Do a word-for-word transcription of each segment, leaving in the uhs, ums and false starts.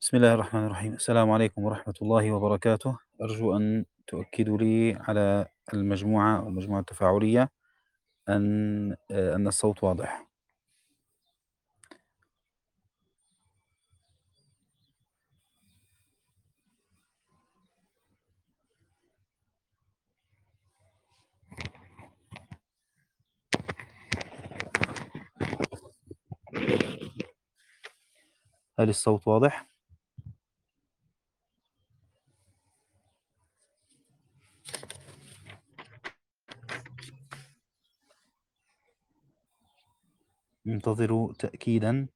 بسم الله الرحمن الرحيم. السلام عليكم ورحمة الله وبركاته. أرجو أن تؤكدوا لي على المجموعة أو المجموعة التفاعلية أن آه، أن الصوت واضح. هل الصوت واضح؟ انتظروا تأكيدا.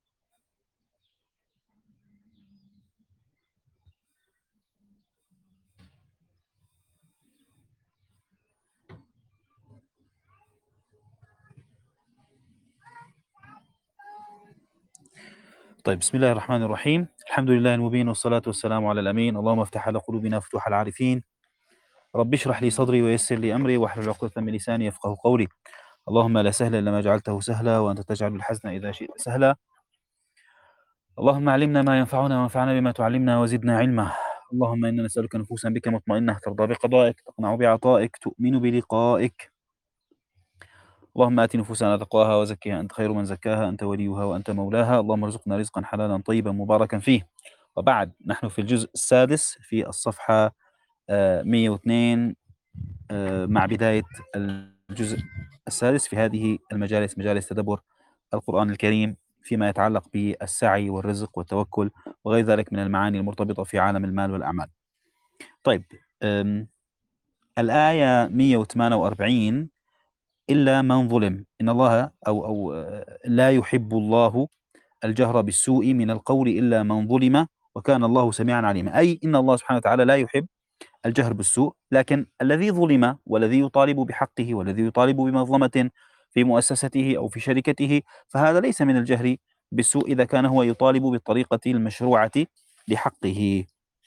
طيب، بسم الله الرحمن الرحيم. الحمد لله المبين، والصلاة والسلام على الأمين. اللهم افتح على قلوبنا فتوح العارفين. رب اشرح لي صدري ويسر لي أمري واحلل عقدة من لساني يفقه قولي. اللهم لا سهل إلا ما جعلته سهلا، وأنت تجعل الحزن إذا شئت سهلا. اللهم علمنا ما ينفعنا وانفعنا بما تعلمنا وزدنا علما. اللهم إنا نسألك نفوسا بك مطمئنة ترضى بقضائك تقنع بعطائك تؤمن بلقائك. اللهم آت نفوسنا تقواها وزكها أنت خير من زكاها، أنت وليها وأنت مولاها. اللهم ارزقنا رزقا حلالا طيبا مباركا فيه. وبعد، نحن في الجزء السادس في الصفحة آه، مئة واثنين، آه، مع بداية الجزء السادس في هذه المجالس، مجالس تدبر القرآن الكريم فيما يتعلق بالسعي والرزق والتوكل وغير ذلك من المعاني المرتبطة في عالم المال والأعمال. طيب، أم، الآية مئة وثمانية وأربعين: إلا من ظلم، إن الله أو أو آه، لا يحب الله الجهر بالسوء من القول إلا من ظلم وكان الله سميعا عليما. أي إن الله سبحانه وتعالى لا يحب الجهر بالسوء، لكن الذي ظلم والذي يطالب بحقه والذي يطالب بمظلمة في مؤسسته أو في شركته، فهذا ليس من الجهر بالسوء إذا كان هو يطالب بالطريقة المشروعة لحقه.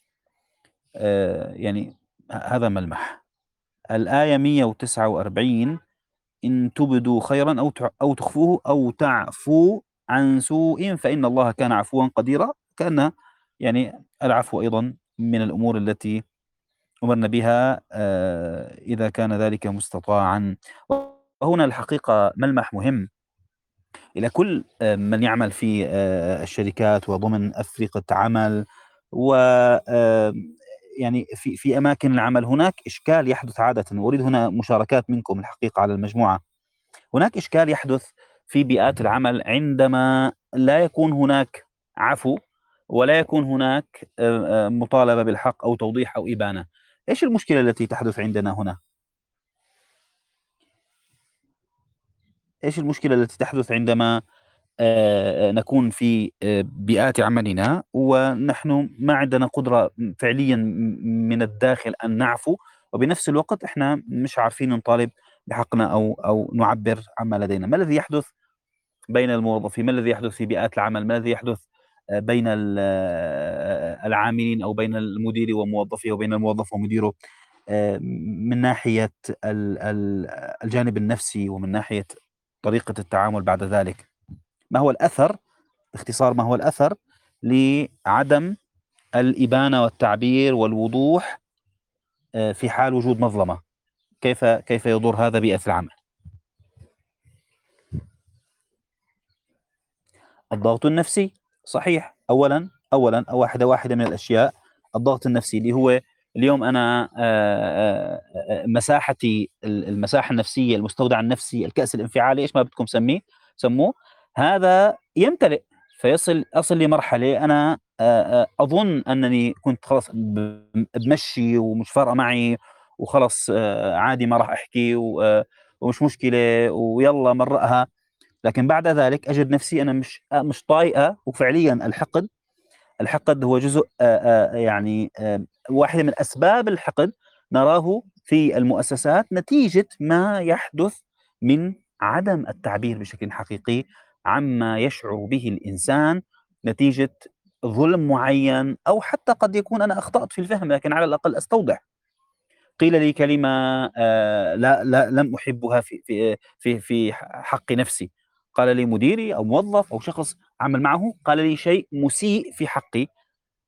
آه يعني ه- هذا ملمح الآية مئة وتسعة وأربعين: إن تبدوا خيرا أو تع- أو تخفوه أو تعفو عن سوء فإن الله كان عفوا قديرا. كأن يعني العفو أيضا من الأمور التي أمرنا بها آه، إذا كان ذلك مستطاعا. وهنا الحقيقة ملمح مهم إلى كل آه، من يعمل في آه، الشركات وضمن أفرقة عمل و آه، يعني في في أماكن العمل. هناك إشكال يحدث عادة، وأريد هنا مشاركات منكم الحقيقة على المجموعة. هناك إشكال يحدث في بيئات العمل عندما لا يكون هناك عفو ولا يكون هناك آه، آه، مطالبة بالحق أو توضيح أو إبانة. إيش المشكلة التي تحدث عندنا هنا؟ إيش المشكلة التي تحدث عندما آه، آه، نكون في آه، بيئات عملنا ونحن ما عندنا قدرة فعليا م- من الداخل أن نعفو، وبنفس الوقت إحنا مش عارفين نطالب بحقنا أو أو نعبر عما لدينا؟ ما الذي يحدث بين الموظفين؟ ما الذي يحدث في بيئات العمل؟ ما الذي يحدث آه، بين ال- آه، العاملين أو بين المدير وموظفيه وبين الموظف ومديره، آه، من ناحية ال- ال- الجانب النفسي ومن ناحية طريقة التعامل بعد ذلك؟ ما هو الأثر، باختصار، ما هو الأثر لعدم الإبانة والتعبير والوضوح آه، في حال وجود مظلمة؟ كيف كيف يضر هذا بيئة العمل؟ الضغط النفسي، صحيح. اولا اولا او واحده واحده من الاشياء، الضغط النفسي اللي هو اليوم انا آه، آه، آه، مساحتي، المساحه النفسيه، المستودع النفسي، الكأس الانفعالي، ايش ما بدكم سميه سموه، هذا يمتلئ فيصل اصل لمرحله انا آه، آه، اظن انني كنت خلاص ب- بمشي ومش فارقه معي وخلص، آه، عادي ما راح احكي و- آه، ومش مشكله ويلا مرقها. لكن بعد ذلك أجد نفسي أنا مش آه، مش طايقة. وفعليا الحقد، الحقد هو جزء آه، آه، يعني آه، واحدة من أسباب الحقد نراه في المؤسسات نتيجة ما يحدث من عدم التعبير بشكل حقيقي عما يشعر به الإنسان نتيجة ظلم معين، أو حتى قد يكون أنا أخطأت في الفهم لكن على الأقل أستوضح. قيل لي كلمة آه، لا لا لم أحبها في في في في حق نفسي. قال لي مديري أو موظف أو شخص أعمل معه، قال لي شيء مسيء في حقي،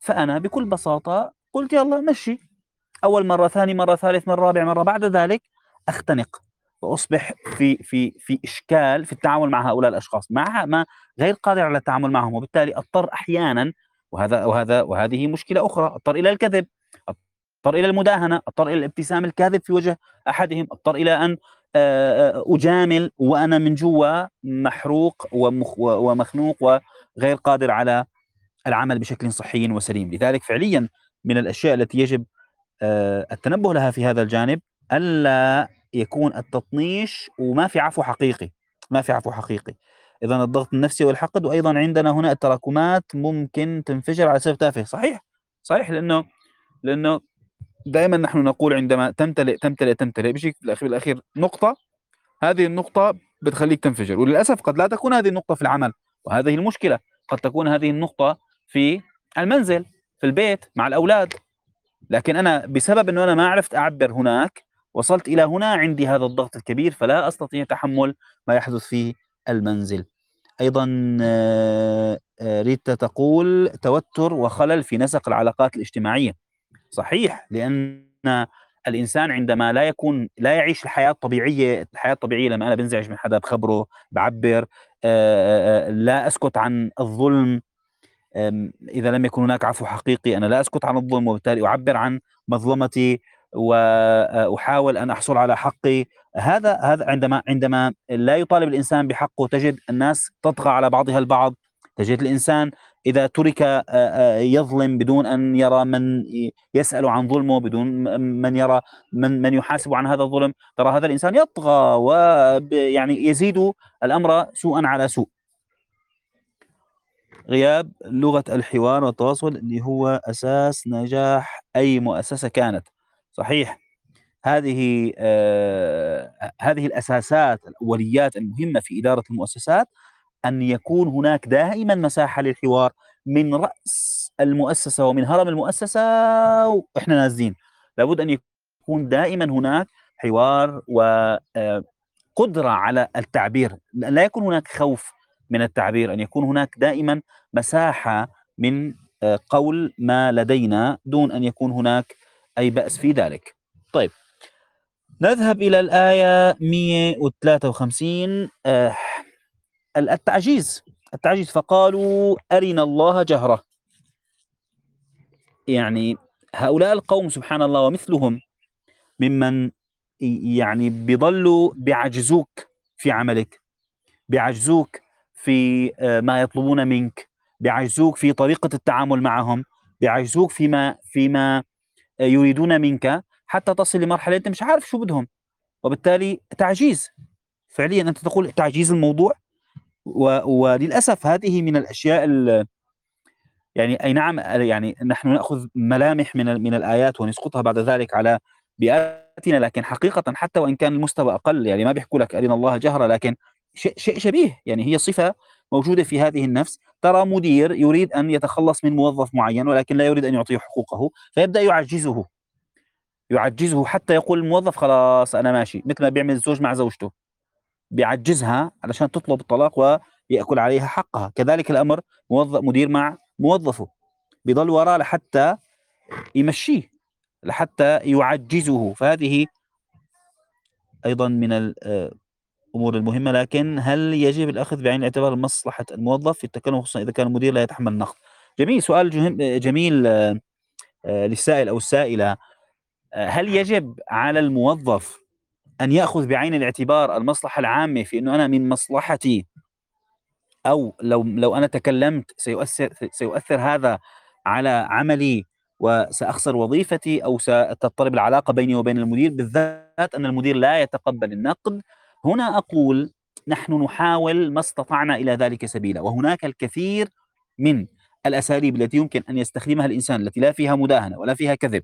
فأنا بكل بساطة قلت يلا مشي، أول مرة، ثاني مرة، ثالث مرة، رابع مرة، بعد ذلك أختنق وأصبح في في في إشكال في التعامل مع هؤلاء الأشخاص، مع ما غير قادر على التعامل معهم، وبالتالي أضطر أحيانا، وهذا وهذا وهذه مشكلة أخرى، أضطر إلى الكذب، أضطر إلى المداهنة، أضطر إلى الابتسام الكاذب في وجه أحدهم، أضطر إلى أن آه، آه، أجامل وأنا من جوا محروق ومخ ومخنوق وغير قادر على العمل بشكل صحي وسليم. لذلك فعليا من الأشياء التي يجب آه، التنبه لها في هذا الجانب ألا يكون التطنيش وما في عفو حقيقي، ما في عفو حقيقي. إذا الضغط النفسي والحقد، وأيضا عندنا هنا التراكمات ممكن تنفجر على سبب تافه. صحيح صحيح لأنه لأنه دائما نحن نقول عندما تمتلئ تمتلئ تمتلئ بشيء في الأخير الأخير نقطة، هذه النقطة بتخليك تنفجر. وللأسف قد لا تكون هذه النقطة في العمل، وهذه المشكلة، قد تكون هذه النقطة في المنزل، في البيت مع الأولاد، لكن أنا بسبب أنه أنا ما عرفت أعبر هناك، وصلت إلى هنا عندي هذا الضغط الكبير، فلا أستطيع تحمل ما يحدث في المنزل. أيضا آه، آه، ريتا تقول توتر وخلل في نسق العلاقات الاجتماعية. صحيح، لأن الإنسان عندما لا يكون لا يعيش الحياة الطبيعية، الحياة الطبيعية لما أنا بنزعج من حدا بخبره، بعبر، آه، آه، لا أسكت عن الظلم، إذا لم يكن هناك عفو حقيقي أنا لا أسكت عن الظلم، وبالتالي أعبر عن مظلمتي وأحاول أن أحصل على حقي. هذا هذا عندما عندما لا يطالب الإنسان بحقه، تجد الناس تطغى على بعضها البعض، تجد الإنسان إذا ترك يظلم بدون أن يرى من يسأل عن ظلمه، بدون من يرى من من يحاسب عن هذا الظلم، ترى هذا الإنسان يطغى ويعني يزيد الأمر سوءا على سوء. غياب لغة الحوار والتواصل اللي هو أساس نجاح أي مؤسسة كانت. صحيح، هذه آه هذه الأساسات الأوليات المهمة في إدارة المؤسسات، أن يكون هناك دائما مساحة للحوار من رأس المؤسسة ومن هرم المؤسسة وإحنا نازلين. لابد أن يكون دائما هناك حوار وقدرة على التعبير، لا يكون هناك خوف من التعبير، أن يكون هناك دائما مساحة من قول ما لدينا دون أن يكون هناك أي بأس في ذلك. طيب، نذهب إلى الآية مئة وثلاثة وخمسين. آه التعجيز التعجيز فقالوا أرنا الله جهرة. يعني هؤلاء القوم سبحان الله ومثلهم ممن يعني بيضلوا بيعجزوك في عملك، بيعجزوك في ما يطلبون منك، بيعجزوك في طريقة التعامل معهم، بيعجزوك فيما فيما يريدون منك، حتى تصل لمرحلة أنت مش عارف شو بدهم، وبالتالي تعجيز. فعليا أنت تقول تعجيز الموضوع، وللأسف هذه من الأشياء يعني أي نعم، يعني نحن نأخذ ملامح من من الآيات ونسقطها بعد ذلك على بيئاتنا، لكن حقيقة حتى وإن كان المستوى أقل، يعني ما بيحكوا لك أرنا الله جهرة، لكن شيء شيء شبيه، يعني هي صفة موجودة في هذه النفس. ترى مدير يريد أن يتخلص من موظف معين ولكن لا يريد أن يعطيه حقوقه، فيبدأ يعجزه يعجزه حتى يقول الموظف خلاص أنا ماشي، مثل ما بيعمل الزوج مع زوجته، بيعجزها علشان تطلب الطلاق ويأكل عليها حقها. كذلك الأمر موظف مدير مع موظفه، بيضل وراه لحتى يمشيه، لحتى يعجزه. فهذه أيضا من الأمور المهمة. لكن هل يجب الأخذ بعين الاعتبار مصلحة الموظف في التكلم، خصوصا إذا كان المدير لا يتحمل النقد؟ جميل، سؤال جميل للسائل أو السائلة. هل يجب على الموظف أن يأخذ بعين الاعتبار المصلحة العامة في أنه أنا من مصلحتي، أو لو لو أنا تكلمت سيؤثر سيؤثر هذا على عملي وسأخسر وظيفتي أو ستضطرب العلاقة بيني وبين المدير، بالذات أن المدير لا يتقبل النقد؟ هنا أقول نحن نحاول ما استطعنا إلى ذلك سبيلا، وهناك الكثير من الأساليب التي يمكن أن يستخدمها الإنسان التي لا فيها مداهنة ولا فيها كذب،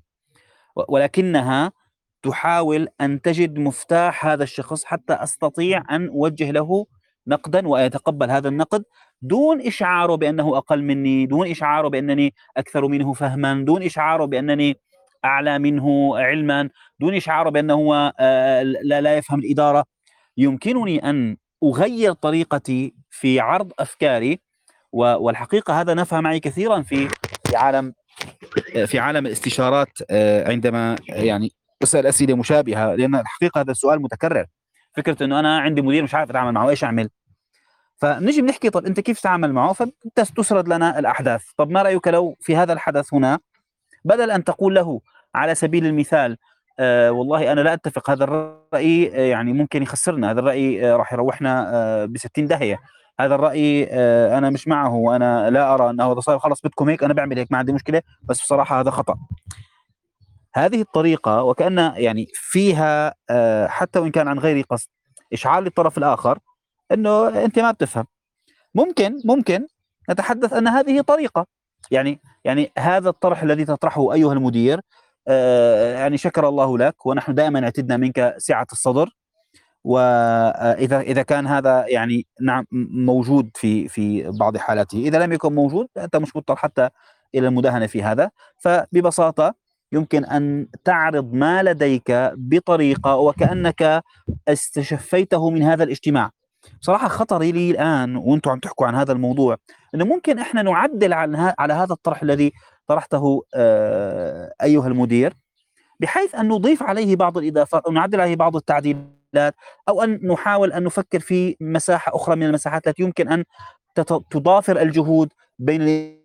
ولكنها تحاول أن تجد مفتاح هذا الشخص حتى أستطيع أن أوجه له نقدا ويتقبل هذا النقد دون إشعاره بأنه أقل مني، دون إشعاره بأنني أكثر منه فهما، دون إشعاره بأنني أعلى منه علما، دون إشعاره بأنه لا, لا يفهم الإدارة. يمكنني أن أغير طريقتي في عرض أفكاري، والحقيقة هذا نفع معي كثيرا في في عالم في عالم الاستشارات عندما يعني أسأل أسئلة مشابهة، لأن الحقيقة هذا السؤال متكرر، فكرة إنه أنا عندي مدير مش عارف أتعامل معه، إيش أعمل؟ فنجي بنحكي طب أنت كيف تتعامل معه؟ فتسرد لنا الأحداث. طب ما رأيك لو في هذا الحدث هنا بدل أن تقول له على سبيل المثال آه والله أنا لا أتفق، هذا الرأي آه يعني ممكن يخسرنا، هذا الرأي آه راح يروحنا آه بستين داهية، هذا الرأي آه أنا مش معه، وأنا لا أرى أنه هذا صار، خلاص بدكم هيك أنا بعمل هيك، ما عندي مشكلة، بس بصراحة هذا خطأ. هذه الطريقة وكأن يعني فيها آه حتى وإن كان عن غير قصد إشعار للطرف الآخر أنه أنت ما بتفهم. ممكن ممكن نتحدث أن هذه طريقة، يعني يعني هذا الطرح الذي تطرحه أيها المدير آه يعني شكر الله لك، ونحن دائما اعتدنا منك سعة الصدر، وإذا إذا كان هذا يعني نعم موجود في في بعض حالاته، إذا لم يكن موجود أنت مش مضطر حتى إلى المداهنة في هذا. فببساطة يمكن أن تعرض ما لديك بطريقة وكأنك استشفيته من هذا الاجتماع. بصراحة خطري لي الآن وأنتم عم تحكوا عن هذا الموضوع أنه ممكن إحنا نعدل على على هذا الطرح الذي طرحته آه أيها المدير، بحيث أن نضيف عليه بعض الإضافات أو نعدل عليه بعض التعديلات، أو أن نحاول أن نفكر في مساحة أخرى من المساحات التي يمكن أن تضافر الجهود بين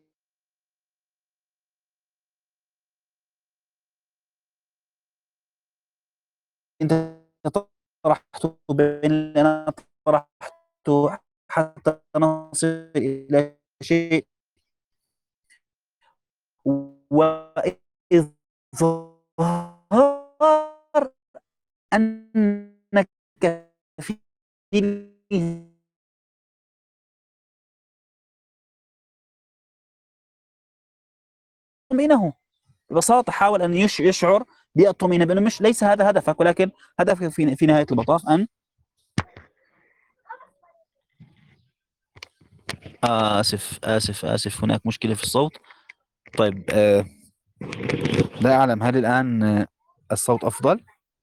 أنت طرحته بين اللي أنا طرحته حتى نصل إلى شيء، وإظهار أنك في بينه. ببساطة حاول أن يش يشعر بالطمأنينة بأنه مش ليس هذا هدفك، ولكن هدفك في في نهاية المطاف أن آسف آسف آسف هناك مشكلة في الصوت. طيب آه لا أعلم هل الآن آه الصوت أفضل؟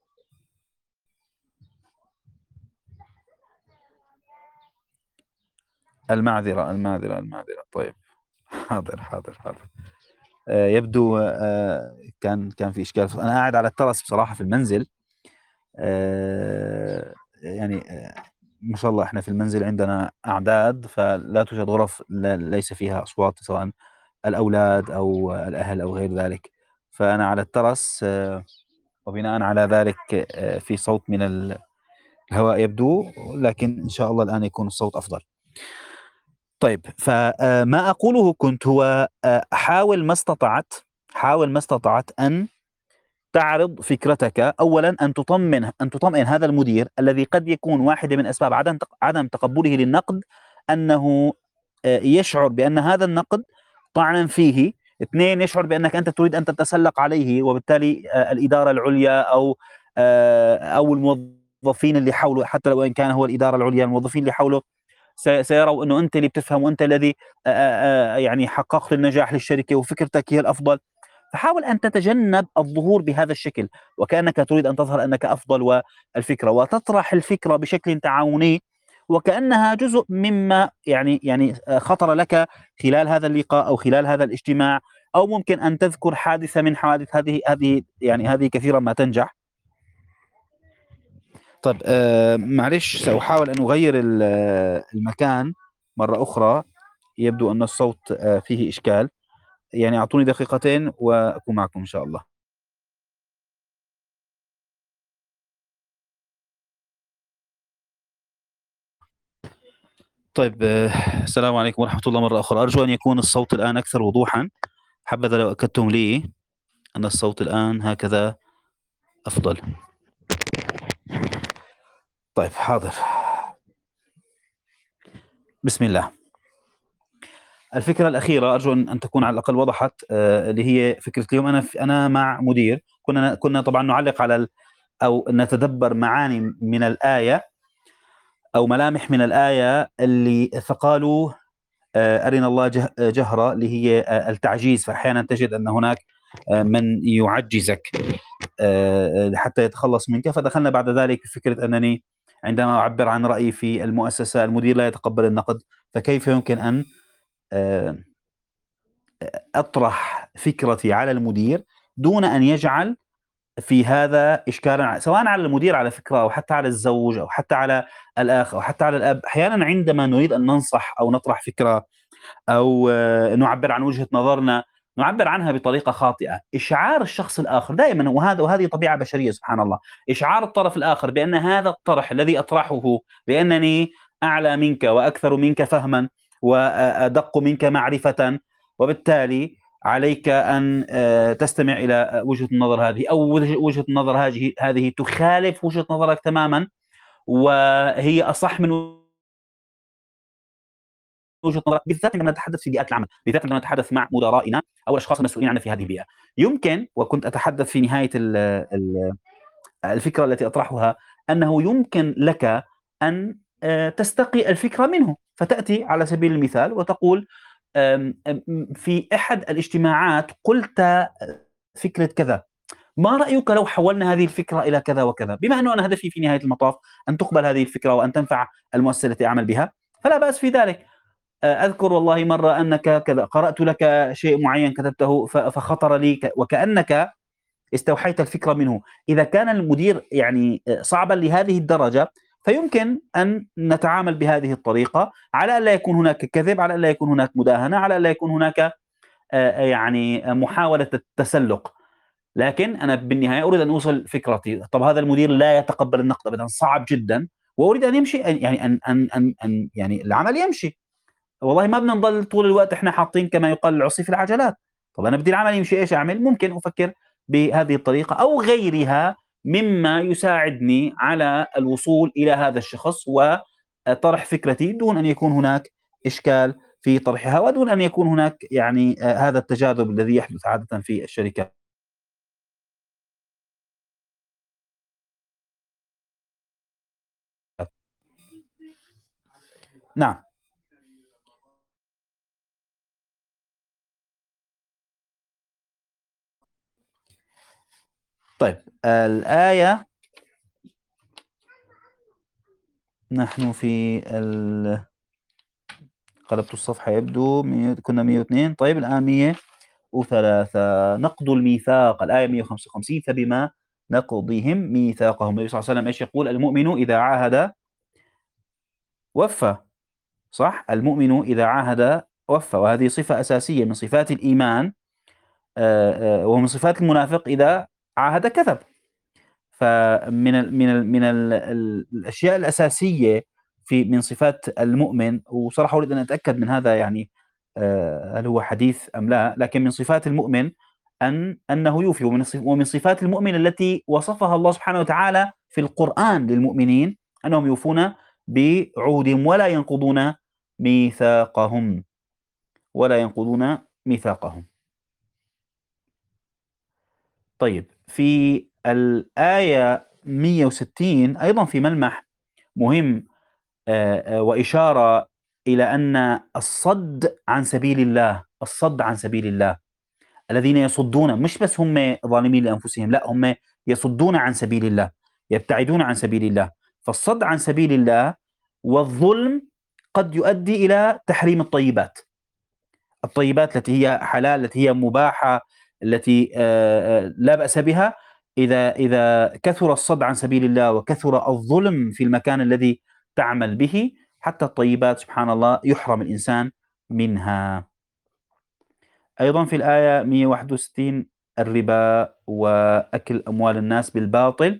المعذرة المعذرة المعذرة. طيب حاضر حاضر حاضر. آه يبدو آه كان كان في إشكال. أنا قاعد على الترس بصراحة في المنزل، آه يعني آه ما شاء الله احنا في المنزل عندنا أعداد، فلا توجد غرف ليس فيها أصوات سواء الأولاد أو الأهل أو غير ذلك، فأنا على الترس آه وبناء على ذلك آه في صوت من الهواء يبدو، لكن إن شاء الله الآن يكون الصوت أفضل. طيب فما أقوله كنت هو حاول ما استطعت حاول ما استطعت أن تعرض فكرتك. أولا أن تطمن أن تطمئن هذا المدير الذي قد يكون واحدة من أسباب عدم عدم تقبله للنقد أنه يشعر بأن هذا النقد طعنا فيه. اثنين، يشعر بأنك أنت تريد أن تتسلق عليه، وبالتالي الإدارة العليا أو أو الموظفين اللي حوله، حتى لو إن كان هو الإدارة العليا، الموظفين اللي حوله سيروا أنه أنت اللي بتفهم وأنت الذي يعني حققت النجاح للشركة وفكرتك هي الأفضل. فحاول أن تتجنب الظهور بهذا الشكل وكأنك تريد أن تظهر أنك أفضل، والفكرة وتطرح الفكرة بشكل تعاوني وكأنها جزء مما يعني يعني خطر لك خلال هذا اللقاء أو خلال هذا الاجتماع، أو ممكن أن تذكر حادثة من حوادث هذه هذه يعني هذه كثيرا ما تنجح. طيب آه معلش سأحاول أن أغير المكان مرة أخرى، يبدو أن الصوت آه فيه إشكال، يعني أعطوني دقيقتين وأكون معكم إن شاء الله. طيب آه السلام عليكم ورحمة الله مرة أخرى. أرجو أن يكون الصوت الآن أكثر وضوحا، حبذا لو أكدتم لي أن الصوت الآن هكذا أفضل. طيب حاضر. بسم الله. الفكرة الأخيرة أرجو أن تكون على الأقل وضحت، آه اللي هي فكرة اليوم أنا أنا مع مدير، كنا كنا طبعا نعلق على أو نتدبر معاني من الآية أو ملامح من الآية اللي فقالوا أرنا الله جهرة، اللي هي التعجيز. فأحيانا تجد أن هناك من يعجزك حتى يتخلص منك. فدخلنا بعد ذلك في فكرة أنني عندما أعبر عن رأيي في المؤسسة المدير لا يتقبل النقد، فكيف يمكن أن أطرح فكرتي على المدير دون أن يجعل في هذا إشكالا، سواء على المدير على فكرة، أو حتى على الزوج، أو حتى على الأخ، أو حتى على الأب. أحيانا عندما نريد أن ننصح أو نطرح فكرة أو آه، نعبر عن وجهة نظرنا، نعبر عنها بطريقة خاطئة. إشعار الشخص الآخر دائما، وهذا وهذه طبيعة بشرية سبحان الله، إشعار الطرف الآخر بأن هذا الطرح الذي أطرحه، بأنني أعلى منك وأكثر منك فهما وأدق منك معرفة، وبالتالي عليك أن آه، تستمع إلى وجهة النظر هذه، أو وجه- وجهة النظر هذه هذه تخالف وجهة نظرك تماما، وهي أصح من وجهة نظرك، بالذات عندما نتحدث في بيئات العمل، بالذات عندما نتحدث مع مدرائنا أو الأشخاص المسؤولين عنا في هذه البيئة. يمكن، وكنت أتحدث في نهاية ال ال الفكرة التي أطرحها، أنه يمكن لك أن آه، تستقي الفكرة منه، فتأتي على سبيل المثال وتقول آم، آم، في أحد الاجتماعات قلت فكرة كذا، ما رأيك لو حولنا هذه الفكرة إلى كذا وكذا؟ بما أنه أنا هدفي في نهاية المطاف أن تقبل هذه الفكرة وأن تنفع المؤسسة التي أعمل بها، فلا بأس في ذلك. أذكر والله مرة أنك كذا، قرأت لك شيء معين كتبته ف- فخطر لي ك- وكأنك استوحيت الفكرة منه. إذا كان المدير يعني صعبا لهذه الدرجة، فيمكن أن نتعامل بهذه الطريقة، على أن لا يكون هناك كذب، على أن لا يكون هناك مداهنة، على أن لا يكون هناك آه، يعني محاولة التسلق. لكن أنا بالنهاية أريد أن أوصل فكرتي. طب هذا المدير لا يتقبل النقد أبدا، صعب جدا، وأريد أن يمشي، يعني أن أن أن, أن يعني العمل يمشي. والله ما بدنا نضل طول الوقت احنا حاطين كما يقال العصي في العجلات. طب انا بدي العمل يمشي، ايش اعمل؟ ممكن افكر بهذه الطريقه او غيرها مما يساعدني على الوصول الى هذا الشخص وطرح فكرتي دون ان يكون هناك اشكال في طرحها، ودون ان يكون هناك يعني آه، هذا التجاذب الذي يحدث عاده في الشركات. نعم. طيب الآية، نحن في ال... قلبت الصفحة يبدو مية... كنا مئة واثنين. طيب الآن مئة وثلاثة. نقض الميثاق، الآية مئة وخمسة وخمسين. فبما نقضهم ميثاقهم، النبي صلى الله عليه وسلم ايش يقول؟ المؤمن إذا عاهد وفى. صح، المؤمن إذا عاهد وفى، وهذه صفة أساسية من صفات الإيمان، آه، آه، ومن صفات المنافق إذا عاهد كذب. فمن ال من ال من ال ال الأشياء الأساسية في من صفات المؤمن، وصراحة أريد أن أتأكد من هذا، يعني آه، هل هو حديث أم لا، لكن من صفات المؤمن أن أنه يوفي. ومن صف- ومن صفات المؤمن التي وصفها الله سبحانه وتعالى في القرآن للمؤمنين أنهم يوفون بعهودهم ولا ينقضون ميثاقهم، ولا ينقضون ميثاقهم. طيب في الآية مئة وستين أيضا في ملمح مهم، آه، آه، وإشارة إلى أن الصد عن سبيل الله، الصد عن سبيل الله، الذين يصدون، مش بس هم ظالمين لأنفسهم، لا، هم يصدون عن سبيل الله، يبتعدون عن سبيل الله. فالصد عن سبيل الله والظلم قد يؤدي إلى تحريم الطيبات، الطيبات التي هي حلال، التي هي مباحة، التي آه، آه، لا بأس بها. إذا إذا كثر الصد عن سبيل الله وكثر الظلم في المكان الذي تعمل به، حتى الطيبات سبحان الله يحرم الإنسان منها. أيضا في الآية مئة وواحد وستين الربا وأكل أموال الناس بالباطل.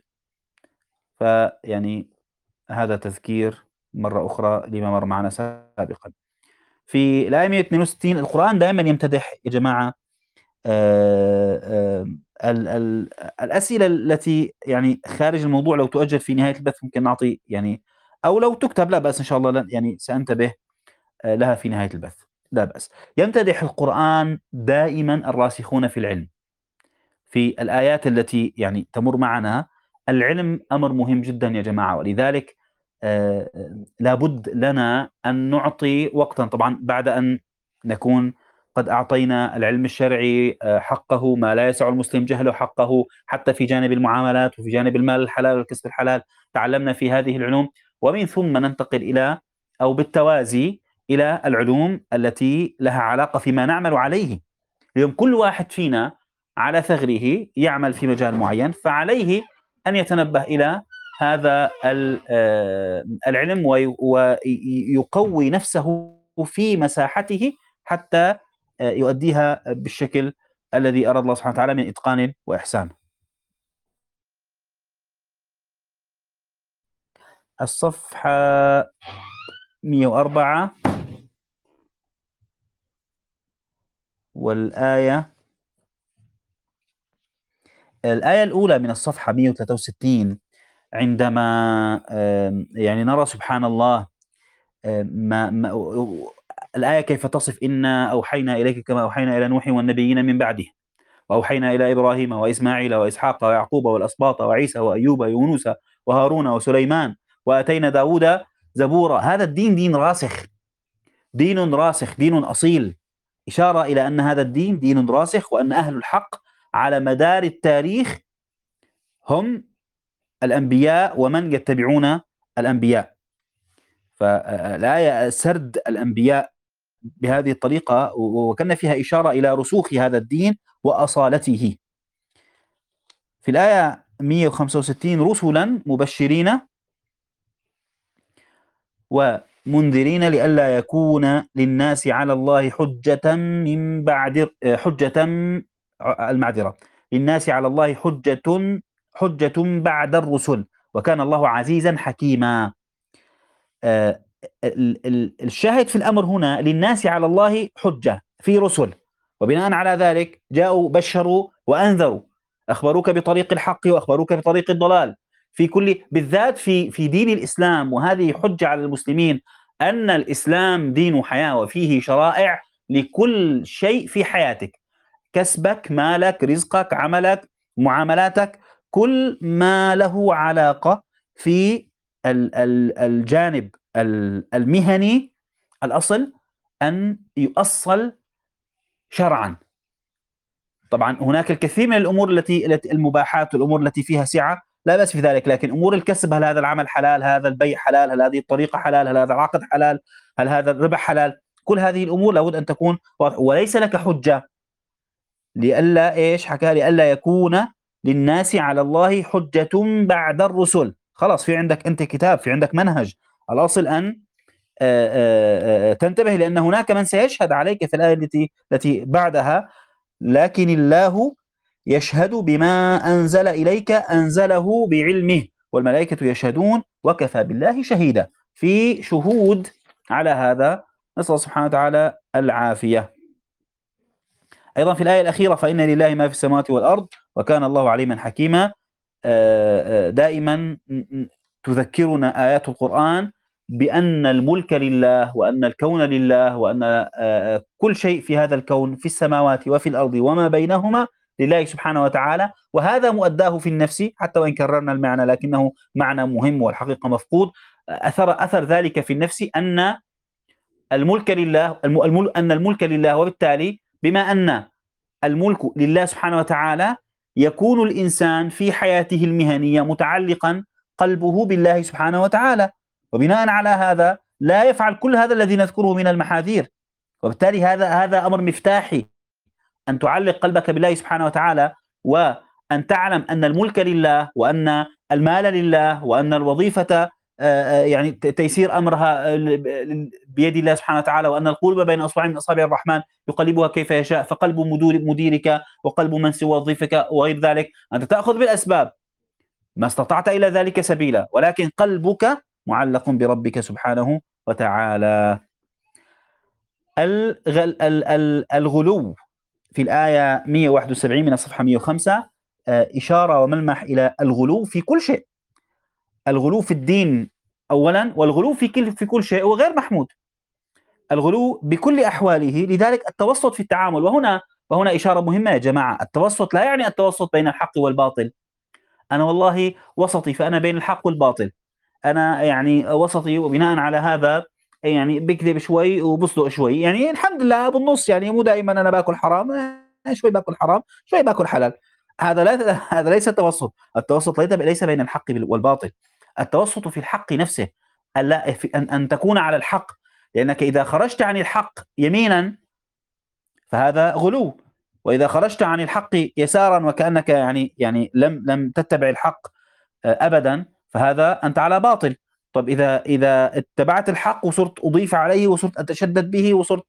فيعني هذا تذكير مرة أخرى لما مر معنا سابقا. في الآية مئة واثنين وستين القرآن دائما يمتدح يا جماعة آه، آه، ال- ال- الأسئلة التي يعني خارج الموضوع، لو تؤجل في نهاية البث ممكن نعطي يعني، أو لو تكتب لا بأس إن شاء الله، لن يعني سأنتبه آه، لها في نهاية البث، لا بأس. يمتدح القرآن دائما الراسخون في العلم. في الآيات التي يعني تمر معنا، العلم أمر مهم جدا يا جماعة، ولذلك آه، آه، لابد لنا أن نعطي وقتا، طبعا بعد أن نكون قد أعطينا العلم الشرعي آه، حقه، ما لا يسع المسلم جهله حقه، حتى في جانب المعاملات وفي جانب المال الحلال والكسب الحلال تعلمنا في هذه العلوم. ومن ثم ننتقل إلى، أو بالتوازي إلى العلوم التي لها علاقة فيما نعمل عليه. اليوم كل واحد فينا على ثغره يعمل في مجال معين، فعليه أن يتنبه إلى هذا العلم ويقوي نفسه في مساحته حتى يؤديها بالشكل الذي أراد الله سبحانه وتعالى من إتقان وإحسان. الصفحة مئة وأربعة والآية الآية الأولى من الصفحة مئة وثلاثة وستين، عندما يعني نرى سبحان الله ما, ما الآية كيف تصف إنا أوحينا إليك كما أوحينا إلى نوح والنبيين من بعده، وأوحينا إلى إبراهيم وإسماعيل وإسحاق ويعقوب والأسباط وعيسى وأيوب ويونس وهارون وسليمان وأتينا داود زبورا. هذا الدين دين راسخ، دين راسخ، دين أصيل، إشارة إلى أن هذا الدين دين راسخ، وأن أهل الحق على مدار التاريخ هم الأنبياء ومن يتبعون الأنبياء. فالآية سرد الأنبياء بهذه الطريقة، وكان فيها إشارة إلى رسوخ هذا الدين وأصالته. في الآية مئة وخمسة وستين رسلا مبشرين ومنذرين لئلا يكون للناس على الله حجة من بعد حجة المعذرة للناس على الله حجة حجة بعد الرسل وكان الله عزيزا حكيما. الشاهد في الأمر هنا للناس على الله حجة في رسل، وبناء على ذلك جاءوا بشروا وأنذروا، أخبروك بطريق الحق وأخبروك بطريق الضلال في كل، بالذات في في دين الإسلام. وهذه حجة على المسلمين أن الإسلام دين حياة وفيه شرائع لكل شيء في حياتك، كسبك، مالك، رزقك، عملك، معاملاتك، كل ما له علاقة في الجانب المهني الأصل أن يؤصل شرعا. طبعا هناك الكثير من الأمور التي المباحات والأمور التي فيها سعة لا بأس في ذلك، لكن أمور الكسب، هل هذا العمل حلال، هذا البيع حلال، هل هذه الطريقة حلال، هل هذا العقد حلال، هل هذا الربح حلال، كل هذه الأمور لابد أن تكون واضحة. وليس لك حجة لئلا إيش حكى لئلا يكون للناس على الله حجة بعد الرسل. خلاص في عندك أنت كتاب، في عندك منهج، الأصل أن تنتبه، لأن هناك من سيشهد عليك في الآية التي التي بعدها، لكن الله يشهد بما أنزل إليك أنزله بعلمه والملائكة يشهدون وكفى بالله شهيدا. في شهود على هذا، نسأل الله سبحانه وتعالى العافية. أيضا في الآية الأخيرة فإن لله ما في السماوات والأرض وكان الله عليما حكيما. دائما تذكرنا آيات القرآن بأن الملك لله، وأن الكون لله، وأن كل شيء في هذا الكون في السماوات وفي الأرض وما بينهما لله سبحانه وتعالى. وهذا مؤداه في النفس حتى وإن كررنا المعنى، لكنه معنى مهم والحقيقة مفقود. أثر, أثر ذلك في النفس أن الملك لله، أن الملك لله، وبالتالي بما أن الملك لله سبحانه وتعالى يكون الإنسان في حياته المهنية متعلقا قلبه بالله سبحانه وتعالى، وبناء على هذا لا يفعل كل هذا الذي نذكره من المحاذير. وبالتالي هذا هذا أمر مفتاحي، أن تعلق قلبك بالله سبحانه وتعالى، وأن تعلم أن الملك لله، وأن المال لله، وأن الوظيفة يعني تيسير أمرها بيد الله سبحانه وتعالى، وأن القلوب بين أصبع من أصابع الرحمن يقلبها كيف يشاء، فقلب مديرك وقلب من سيوظفك وغير ذلك. أنت تأخذ بالأسباب ما استطعت إلى ذلك سبيلا، ولكن قلبك معلق بربك سبحانه وتعالى. الغلو في الآية مئة وواحد وسبعين من الصفحة مئة وخمسة إشارة وملمح إلى الغلو في كل شيء. الغلو في الدين أولا، والغلو في كل في كل شيء وغير محمود. الغلو بكل أحواله، لذلك التوسط في التعامل. وهنا وهنا إشارة مهمة يا جماعة، التوسط لا يعني التوسط بين الحق والباطل. أنا والله وسطي، فأنا بين الحق والباطل، أنا يعني وسطي، وبناء على هذا يعني بكذب شوي وبصدق شوي، يعني الحمد لله بالنص، يعني مو دائما أنا باكل حرام، شوي باكل حرام شوي باكل حلال. هذا لا هذا ليس التوسط. التوسط ليس بين الحق والباطل، التوسط في الحق نفسه، أن أن تكون على الحق، لأنك إذا خرجت عن الحق يمينا فهذا غلو. وإذا خرجت عن الحق يسارا وكأنك يعني يعني لم لم تتبع الحق أبدا، فهذا أنت على باطل. طب إذا إذا اتبعت الحق وصرت أضيف عليه وصرت أتشدد به وصرت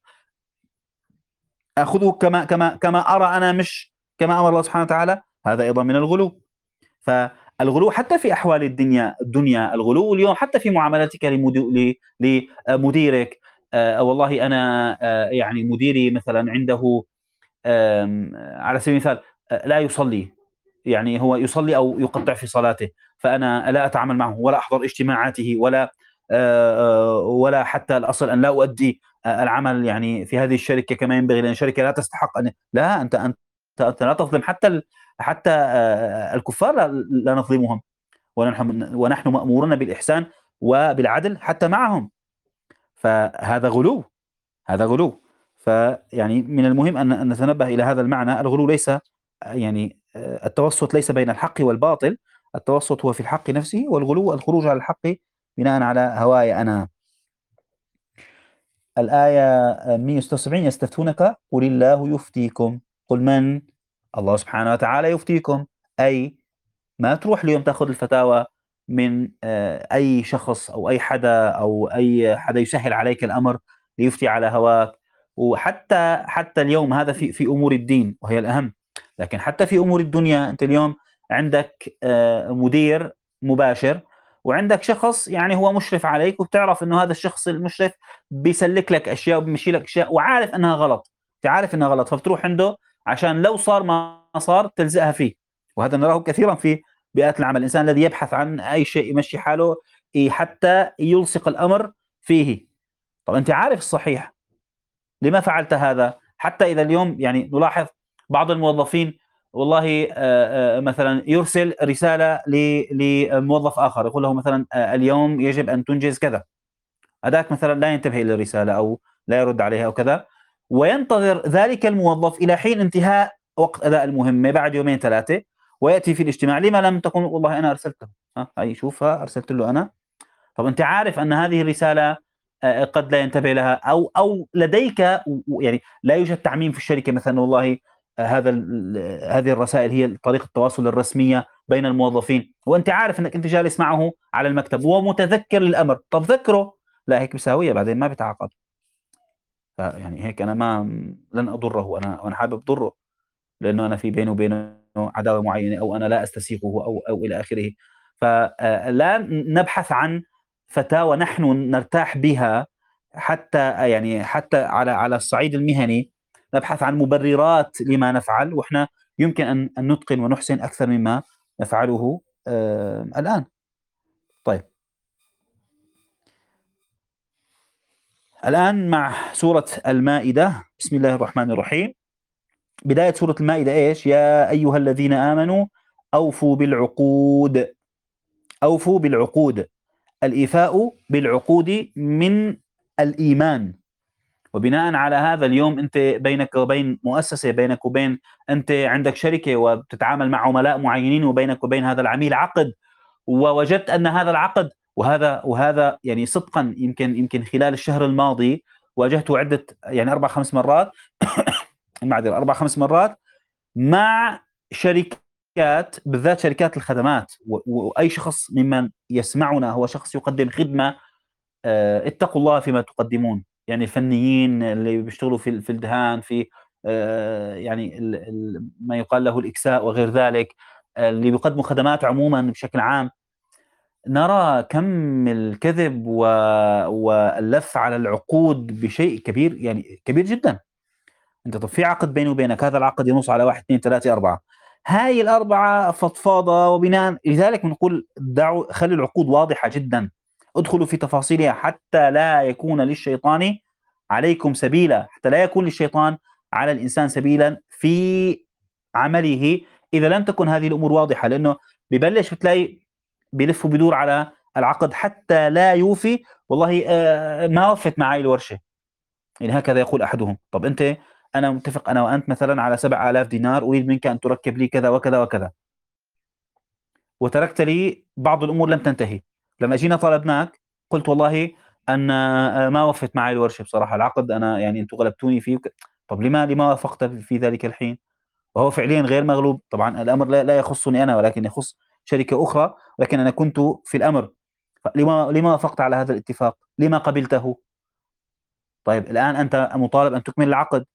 أخذه كما كما كما أرى أنا، مش كما أمر الله سبحانه وتعالى، هذا أيضا من الغلو. فالغلو حتى في أحوال الدنيا الدنيا الغلو اليوم حتى في معاملتك لمديرك. آه والله أنا آه يعني مديري مثلا عنده على سبيل المثال لا يصلي، يعني هو يصلي أو يقطع في صلاته، فأنا لا أتعامل معه ولا أحضر اجتماعاته ولا ولا حتى الأصل أن لا أؤدي العمل يعني في هذه الشركة كما ينبغي، لأن الشركة لا تستحق أن لا أنت أنت أنت لا تظلم حتى ال... حتى الكفار لا, لا نظلمهم، ونحن ونحن مأمورون بالإحسان وبالعدل حتى معهم. فهذا غلو، هذا غلو. فيعني من المهم أن نتنبه إلى هذا المعنى. الغلو ليس يعني التوسط ليس بين الحق والباطل، التوسط هو في الحق نفسه، والغلو الخروج على الحق بناء على هواي أنا. الآية مئة وستة وسبعين يستفتونك قل الله يفتيكم. قل من؟ الله سبحانه وتعالى يفتيكم. أي ما تروح اليوم تأخذ الفتاوى من أي شخص أو أي حدا أو أي حدا يسهل عليك الأمر ليفتي على هواك. وحتى حتى اليوم هذا في في أمور الدين وهي الأهم، لكن حتى في أمور الدنيا أنت اليوم عندك مدير مباشر وعندك شخص يعني هو مشرف عليك، وبتعرف إنه هذا الشخص المشرف بيسلك لك أشياء وبيمشي لك أشياء وعارف إنها غلط، تعرف إنها غلط، فبتروح عنده عشان لو صار ما صار تلزقها فيه. وهذا نراه كثيرا في بيئات العمل، الإنسان الذي يبحث عن أي شيء يمشي حاله حتى يلصق الأمر فيه. طب أنت عارف الصحيح، لما فعلت هذا؟ حتى إذا اليوم يعني نلاحظ بعض الموظفين والله مثلا يرسل رسالة لموظف آخر يقول له مثلا اليوم يجب أن تنجز كذا، أداك مثلا لا ينتبه إلى الرسالة أو لا يرد عليها أو كذا، وينتظر ذلك الموظف إلى حين انتهاء وقت أداء المهمة بعد يومين ثلاثة، ويأتي في الاجتماع لما لم تكن والله أنا أرسلته، ها هي شوفها أرسلت له أنا. طب أنت عارف أن هذه الرسالة قد لا ينتبه لها، أو أو لديك يعني لا يوجد تعميم في الشركة مثلا والله هذا هذه الرسائل هي طريقة التواصل الرسمية بين الموظفين، وأنت عارف أنك أنت جالس معه على المكتب ومتذكر الأمر، طب ذكره، لا هيك بساوية بعدين ما بيتعاقب. يعني هيك أنا ما لن أضره، أنا وأنا حابب أضره لأنه أنا في بيني وبينه عداوة معينة أو أنا لا أستسيغه أو أو إلى آخره. فلا نبحث عن فتاوى نحن نرتاح بها، حتى يعني حتى على على الصعيد المهني نبحث عن مبررات لما نفعل، وإحنا يمكن أن أن نتقن ونحسن أكثر مما نفعله آه الآن. طيب الآن مع سورة المائدة. بسم الله الرحمن الرحيم. بداية سورة المائدة إيش؟ يا أيها الذين آمنوا أوفوا بالعقود. أوفوا بالعقود، الإيفاء بالعقود من الإيمان. وبناء على هذا اليوم أنت بينك وبين مؤسسة، بينك وبين أنت عندك شركة وبتتعامل مع عملاء معينين وبينك وبين هذا العميل عقد، ووجدت أن هذا العقد وهذا وهذا يعني صدقا يمكن يمكن خلال الشهر الماضي واجهته عدة يعني أربع خمس مرات معذرة أربع خمس مرات مع شركات، بالذات شركات الخدمات، وأي شخص ممن يسمعنا هو شخص يقدم خدمة. اتقوا الله فيما تقدمون، يعني الفنيين اللي بيشتغلوا في في الدهان، في يعني ما يقال له الإكساء وغير ذلك، اللي بيقدموا خدمات عموما بشكل عام، نرى كم الكذب واللف على العقود بشيء كبير، يعني كبير جدا. انت طب في عقد بيني وبينك، هذا العقد ينص على واحد اثنين ثلاثة أربعة، هاي الأربعة فضفاضة، وبناء لذلك بنقول دعوا خلي العقود واضحة جدا، ادخلوا في تفاصيلها حتى لا يكون للشيطان عليكم سبيلا، حتى لا يكون للشيطان على الإنسان سبيلا في عمله إذا لم تكن هذه الأمور واضحة، لأنه ببلش بتلاقي بيلف وبيدور على العقد حتى لا يوفي. والله آه ما وفت معي الورشة، يعني هكذا يقول أحدهم. طب أنت أنا متفق أنا وأنت مثلا على سبع آلاف دينار، أريد منك أن تركب لي كذا وكذا وكذا، وتركت لي بعض الأمور لم تنتهي. لما جينا طلبناك قلت والله أن ما وفت معي الورشة بصراحة، العقد أنا يعني أنتم غلبتوني فيه. طب لما لما وافقت في ذلك الحين وهو فعليا غير مغلوب؟ طبعا الأمر لا, لا يخصني أنا ولكن يخص شركة أخرى، ولكن أنا كنت في الأمر، لما لما وافقت على هذا الاتفاق؟ لما قبلته؟ طيب الآن أنت مطالب أن تكمل العقد،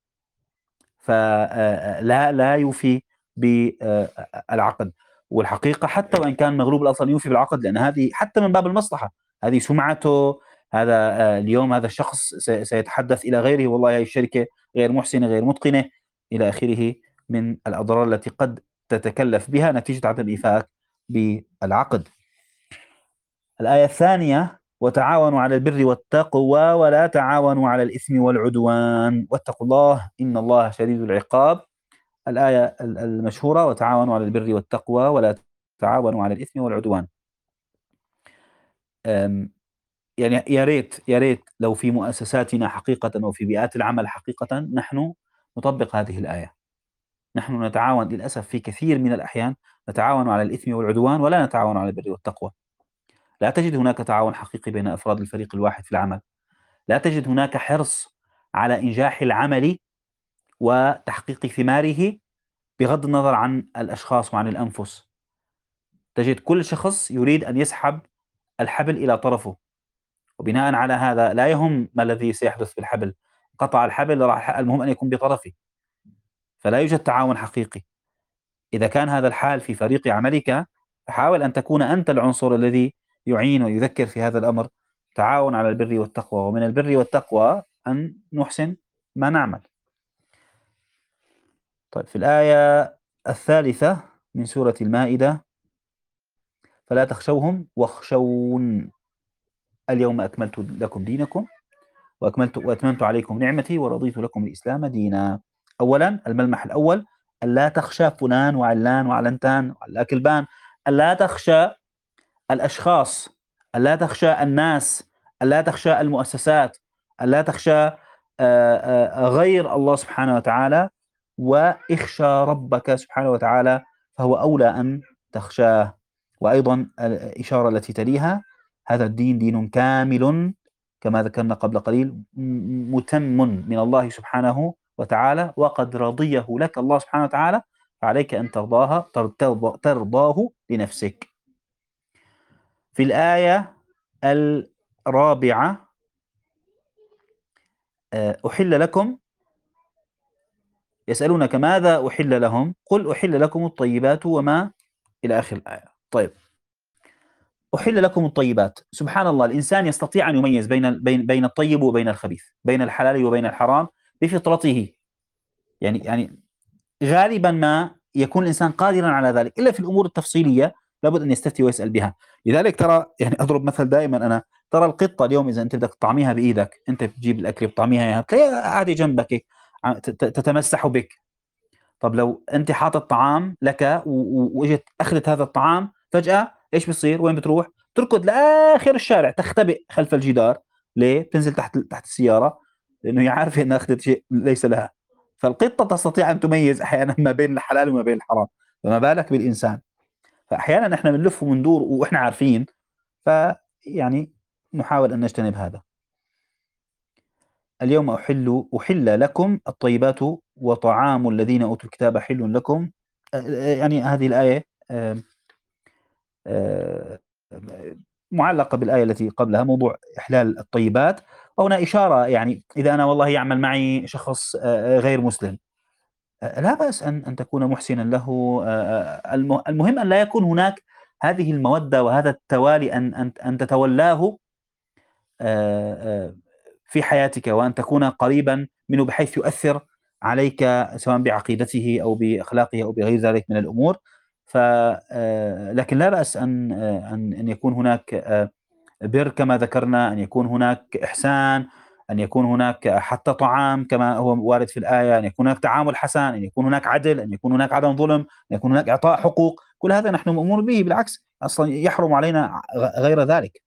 فلا لا يوفي بالعقد. والحقيقة حتى وإن كان مغلوب الأصل يوفي بالعقد، لأن هذه حتى من باب المصلحة، هذه سمعته. هذا اليوم هذا الشخص سيتحدث إلى غيره، والله هذه الشركة غير محسنة غير متقنة إلى آخره من الأضرار التي قد تتكلف بها نتيجة عدم الإيفاء بالعقد. الآية الثانية: وتعاونوا على البر والتقوى ولا تعاونوا على الإثم والعدوان واتقوا الله إن الله شديد العقاب. الآية المشهورة: وتعاونوا على البر والتقوى ولا تعاونوا على الإثم والعدوان. يعني يا ريت يا ريت لو في مؤسساتنا حقيقة أو في بيئات العمل حقيقة نحن نطبق هذه الآية. نحن نتعاون للأسف في كثير من الأحيان نتعاون على الإثم والعدوان ولا نتعاون على البر والتقوى. لا تجد هناك تعاون حقيقي بين أفراد الفريق الواحد في العمل. لا تجد هناك حرص على إنجاح العمل وتحقيق ثماره بغض النظر عن الأشخاص وعن الأنفس. تجد كل شخص يريد أن يسحب الحبل إلى طرفه، وبناء على هذا لا يهم ما الذي سيحدث في الحبل، قطع الحبل راح، المهم أن يكون بطرفه. فلا يوجد تعاون حقيقي. إذا كان هذا الحال في فريق عملك، فحاول أن تكون أنت العنصر الذي يعين ويذكر في هذا الأمر. تعاون على البر والتقوى، ومن البر والتقوى أن نحسن ما نعمل. طيب في الآية الثالثة من سورة المائدة: فلا تخشوهم واخشون اليوم أكملت لكم دينكم وأكملت وأتممت عليكم نعمتي ورضيت لكم الإسلام دينا. أولا الملمح الأول: ألا تخشى فلان وعلان وعلنتان وعلاكلبان. ألا تخشى الأشخاص، ألا تخشى الناس، ألا تخشى المؤسسات، ألا تخشى غير الله سبحانه وتعالى، واخشى ربك سبحانه وتعالى فهو أولى أن تخشاه. وأيضا الإشارة التي تليها: هذا الدين دين كامل كما ذكرنا قبل قليل، متم من الله سبحانه وتعالى، وقد رضيه لك الله سبحانه وتعالى، فعليك أن ترضاها ترضاه لنفسك. في الآية الرابعة: أحل لكم، يسألونك ماذا أحل لهم قل أحل لكم الطيبات وما إلى آخر الآية. طيب أحل لكم الطيبات، سبحان الله، الإنسان يستطيع أن يميز بين بين بين الطيب وبين الخبيث، بين الحلال وبين الحرام بفطرته. يعني يعني غالبا ما يكون الإنسان قادرا على ذلك، إلا في الأمور التفصيلية لابد أن يستفتي ويسأل بها. لذلك ترى، يعني أضرب مثل دائما أنا، ترى القطة اليوم إذا أنت بدك تطعميها بإيدك، أنت بتجيب الأكل بتطعميها إياها، تلاقيها قاعدة جنبك تتمسح بك. طب لو أنت حاطط طعام لك وإجت أخذت هذا الطعام فجأة، إيش بيصير؟ وين بتروح؟ تركض لآخر الشارع، تختبئ خلف الجدار. ليه؟ بتنزل تحت تحت السيارة، لأنه هي عارفة أنها أخذت شيء ليس لها. فالقطة تستطيع أن تميز أحيانا ما بين الحلال وما بين الحرام، فما بالك بالإنسان؟ فأحيانا إحنا بنلف وندور وإحنا عارفين، فيعني نحاول أن نجتنب هذا. اليوم أحل أحل لكم الطيبات وطعام الذين أوتوا الكتاب حل لكم. يعني هذه الآية معلقة بالآية التي قبلها، موضوع إحلال الطيبات. وهنا إشارة، يعني إذا أنا والله يعمل معي شخص غير مسلم، لا بأس أن أن تكون محسنا له. المهم أن لا يكون هناك هذه المودة وهذا التوالي، أن أن أن تتولاه في حياتك، وأن تكون قريبا منه بحيث يؤثر عليك سواء بعقيدته أو بأخلاقه أو بغير ذلك من الأمور. ف لكن لا بأس أن أن أن يكون هناك بر كما ذكرنا، أن يكون هناك إحسان، أن يكون هناك حتى طعام كما هو وارد في الآية، أن يكون هناك تعامل حسن، أن يكون هناك عدل، أن يكون هناك عدم ظلم، أن يكون هناك إعطاء حقوق. كل هذا نحن مأمور به، بالعكس أصلا يحرم علينا غير ذلك.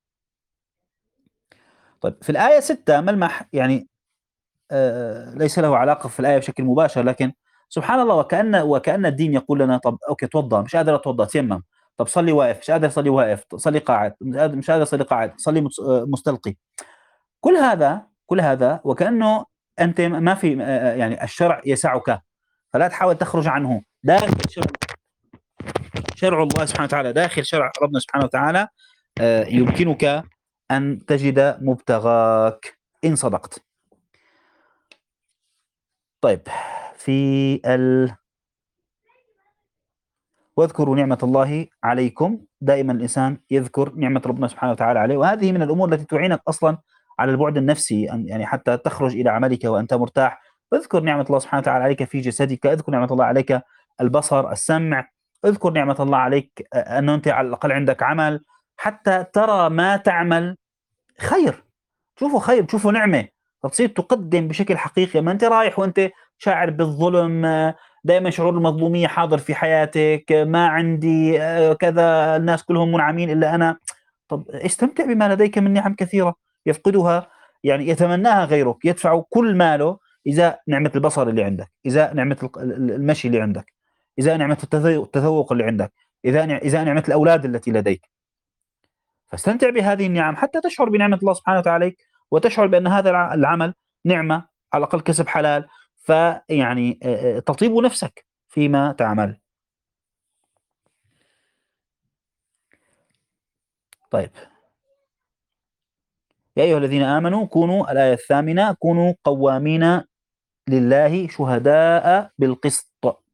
طيب في الآية ستة ملمح يعني آه ليس له علاقة في الآية بشكل مباشر، لكن سبحان الله، وكأن وكأن الدين يقول لنا: طب أوكي توضأ، مش قادر أتوضأ، تيمم. طب صلي واقف، مش قادر صلي واقف، صلي قاعد، مش قادر صلي قاعد، صلي مستلقي. كل هذا كل هذا وكأنه أنت ما في يعني الشرع يسعك، فلا تحاول تخرج عنه. داخل شرع, شرع الله سبحانه وتعالى، داخل شرع ربنا سبحانه وتعالى يمكنك أن تجد مبتغاك إن صدقت. طيب، في ال واذكروا نعمة الله عليكم، دائما الإنسان يذكر نعمة ربنا سبحانه وتعالى عليه، وهذه من الأمور التي تعينك أصلا على البعد النفسي، يعني حتى تخرج إلى عملك وأنت مرتاح. اذكر نعمة الله سبحانه وتعالى عليك في جسدك، اذكر نعمة الله عليك البصر، السمع، اذكر نعمة الله عليك أن أنت على الأقل عندك عمل، حتى ترى ما تعمل خير، تشوفه خير، تشوفه نعمة، فتصير تقدم بشكل حقيقي. ما أنت رايح وأنت شاعر بالظلم، دائما شعور المظلومية حاضر في حياتك، ما عندي كذا، الناس كلهم منعمين إلا أنا. طب استمتع بما لديك من نعم كثيرة يفقدها، يعني يتمناها غيرك، يدفع كل ماله إذا نعمة البصر اللي عندك، إذا نعمة المشي اللي عندك، إذا نعمة التذوق اللي عندك، إذا إذا نعمة الأولاد التي لديك. فاستمتع بهذه النعم حتى تشعر بنعمة الله سبحانه وتعالى عليك، وتشعر بأن هذا العمل نعمة، على الأقل كسب حلال، فيعني تطيب نفسك فيما تعمل. طيب، يا أيها الذين آمنوا كونوا، الآية الثامنة، كونوا قوامين لله شهداء بالقسط.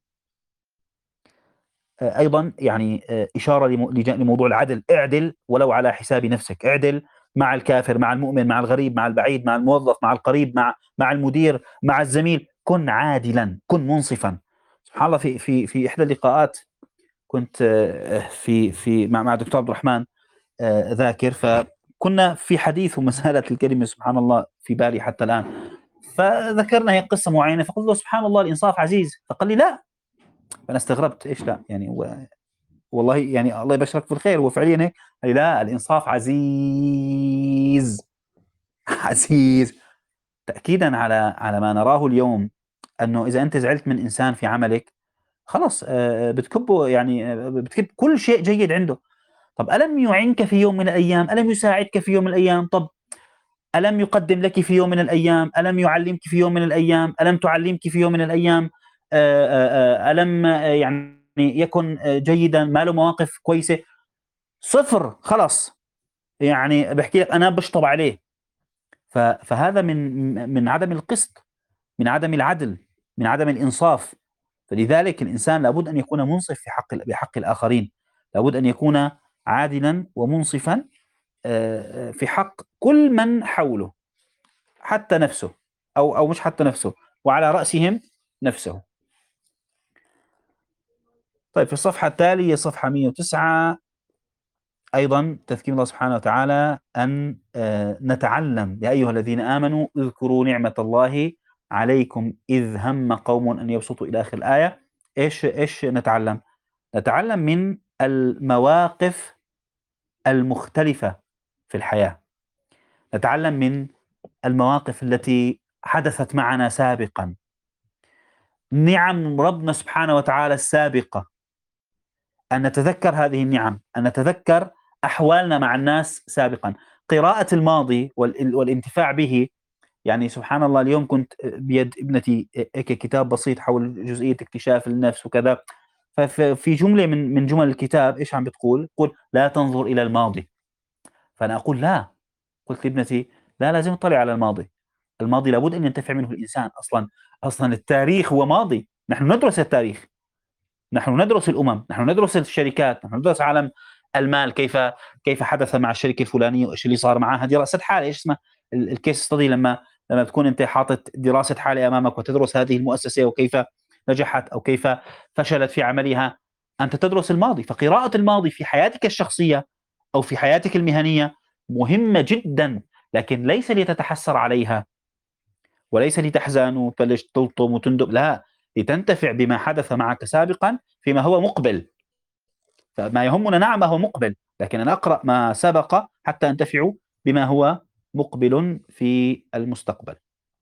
أيضا يعني إشارة لموضوع العدل، اعدل ولو على حساب نفسك، اعدل مع الكافر، مع المؤمن، مع الغريب، مع البعيد، مع الموظف، مع القريب، مع مع المدير، مع الزميل، كن عادلا، كن منصفا. سبحان الله، في في في إحدى اللقاءات كنت في في مع مع دكتور عبد الرحمن ذاكر، فكنا في حديث وما زالت الكلمة سبحان الله في بالي حتى الآن، فذكرنا هي قصة معينة، فقلت له سبحان الله الإنصاف عزيز، فقال لي لا. فأنا استغربت، إيش لا يعني؟ هو والله يعني الله يبشرك في الخير، هو فعليا هيك؟ قال لي لا، الإنصاف عزيز. عزيز، تأكيدا على على ما نراه اليوم، أنه إذا أنت زعلت من إنسان في عملك خلاص بتكبه، يعني بتكب كل شيء جيد عنده. طب ألم يعنك في يوم من الأيام؟ ألم يساعدك في يوم من الأيام؟ طب ألم يقدم لك في يوم من الأيام؟ ألم يعلمك في يوم من الأيام؟ ألم تعلمك في يوم من الأيام؟ ألم يعني يكن جيدا، ما له مواقف كويسة؟ صفر، خلاص، يعني بحكي لك أنا بشطب عليه. فهذا من من عدم القسط، من عدم العدل، من عدم الإنصاف. فلذلك الإنسان لابد أن يكون منصف في حق بحق الآخرين، لابد أن يكون عادلا ومنصفا في حق كل من حوله، حتى نفسه، أو أو مش حتى نفسه، وعلى رأسهم نفسه. طيب، في الصفحة التالية صفحة مئة وتسعة، أيضا تذكير الله سبحانه وتعالى أن نتعلم، يا أيها الذين آمنوا اذكروا نعمة الله عليكم إذ هم قوم أن يبسطوا، إلى آخر الآية. إيش إيش نتعلم؟ نتعلم من المواقف المختلفة في الحياة، نتعلم من المواقف التي حدثت معنا سابقا، نعم ربنا سبحانه وتعالى السابقة، أن نتذكر هذه النعم، أن نتذكر أحوالنا مع الناس سابقا. قراءة الماضي والانتفاع به، يعني سبحان الله اليوم كنت بيد ابنتي هيك كتاب بسيط حول جزئية اكتشاف النفس وكذا، ففي جملة من من جمل الكتاب إيش عم بتقول؟ تقول لا تنظر إلى الماضي. فأنا أقول لا، قلت لابنتي لا، لازم نطلع على الماضي، الماضي لابد أن ينتفع منه الإنسان. أصلا أصلا التاريخ هو ماضي، نحن ندرس التاريخ، نحن ندرس الأمم، نحن ندرس الشركات، نحن ندرس عالم المال، كيف كيف حدث مع الشركة الفلانية وإيش اللي صار معها، دراسة حالة، إيش اسمها الكيس ستدي، لما لما تكون أنت حاطط دراسة حالة أمامك وتدرس هذه المؤسسة وكيف نجحت أو كيف فشلت في عملها، أنت تدرس الماضي. فقراءة الماضي في حياتك الشخصية أو في حياتك المهنية مهمة جدا، لكن ليس لتتحسر عليها، وليس لتحزن وتبلش تلطم وتندب، لا، لتنتفع بما حدث معك سابقا فيما هو مقبل. فما يهمنا نعم ما هو مقبل، لكن أنا أقرأ ما سبق حتى أنتفع بما هو مقبل في المستقبل.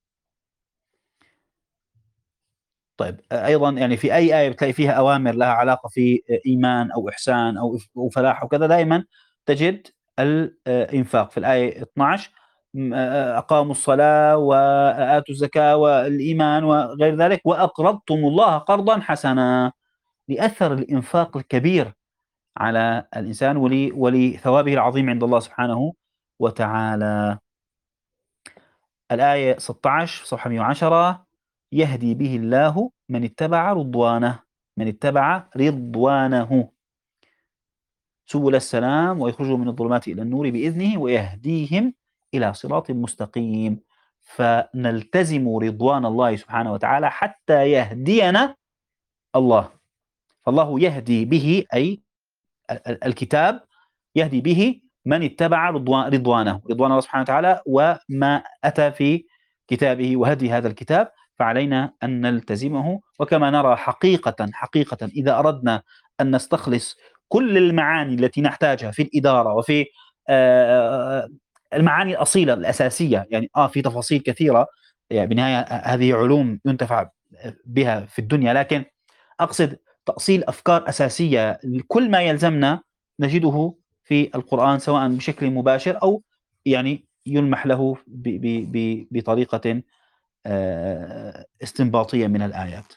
طيب، أيضا يعني في أي آية بتلاقي فيها أوامر لها علاقة في إيمان أو إحسان أو فلاح وكذا، دائما تجد الإنفاق. في الآية اثنعش أقاموا الصلاة وآتوا الزكاة والإيمان وغير ذلك، وأقرضتم الله قرضا حسنا، لأثر الإنفاق الكبير على الإنسان ولثوابه العظيم عند الله سبحانه وتعالى. الآية ستة عشر صفحة مئة وعشرة: يهدي به الله من اتبع رضوانه، من اتبع رضوانه سبل السلام ويخرجهم من الظلمات إلى النور بإذنه ويهديهم إلى صراط مستقيم. فنلتزم رضوان الله سبحانه وتعالى حتى يهدينا الله. فالله يهدي به، أي الكتاب يهدي به من اتبع رضوان رضوانه رضوان الله سبحانه وتعالى وما أتى في كتابه وهدي هذا الكتاب، فعلينا أن نلتزمه. وكما نرى حقيقة حقيقة إذا أردنا أن نستخلص كل المعاني التي نحتاجها في الإدارة وفي المعاني الأصيلة الأساسية، يعني آه في تفاصيل كثيرة، يعني بالنهاية هذه علوم ينتفع بها في الدنيا، لكن أقصد تأصيل أفكار أساسية لكل ما يلزمنا نجده في القرآن، سواء بشكل مباشر أو يعني يلمح له بطريقة استنباطية من الآيات.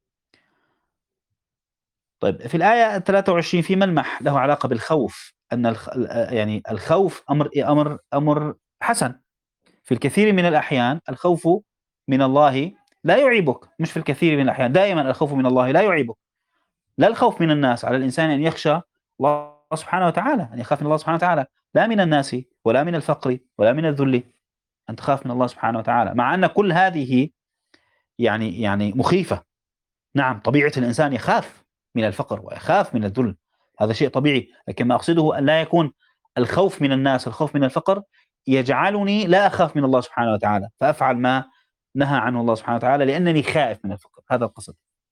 طيب، في الآية ثلاثة وعشرين في ملمح له علاقة بالخوف، أن الخ... يعني الخوف أمر أمر أمر حسن. في الكثير من الأحيان الخوف من الله لا يعيبك، مش في الكثير من الأحيان، دائما الخوف من الله لا يعيبك. لا الخوف من الناس، على الإنسان أن يخشى الله سبحانه وتعالى، أن يخاف من الله سبحانه وتعالى، لا من الناس ولا من الفقر ولا من الذل، أن تخاف من الله سبحانه وتعالى، مع أن كل هذه يعني يعني مخيفة. نعم، طبيعة الإنسان يخاف من الفقر ويخاف من الذل، هذا شيء طبيعي، لكن ما أقصده أن لا يكون الخوف من الناس، الخوف من الفقر يجعلني لا أخاف من الله سبحانه وتعالى فأفعل ما نهى عنه الله سبحانه وتعالى لأنني خائف من الفقر. هذا القصد.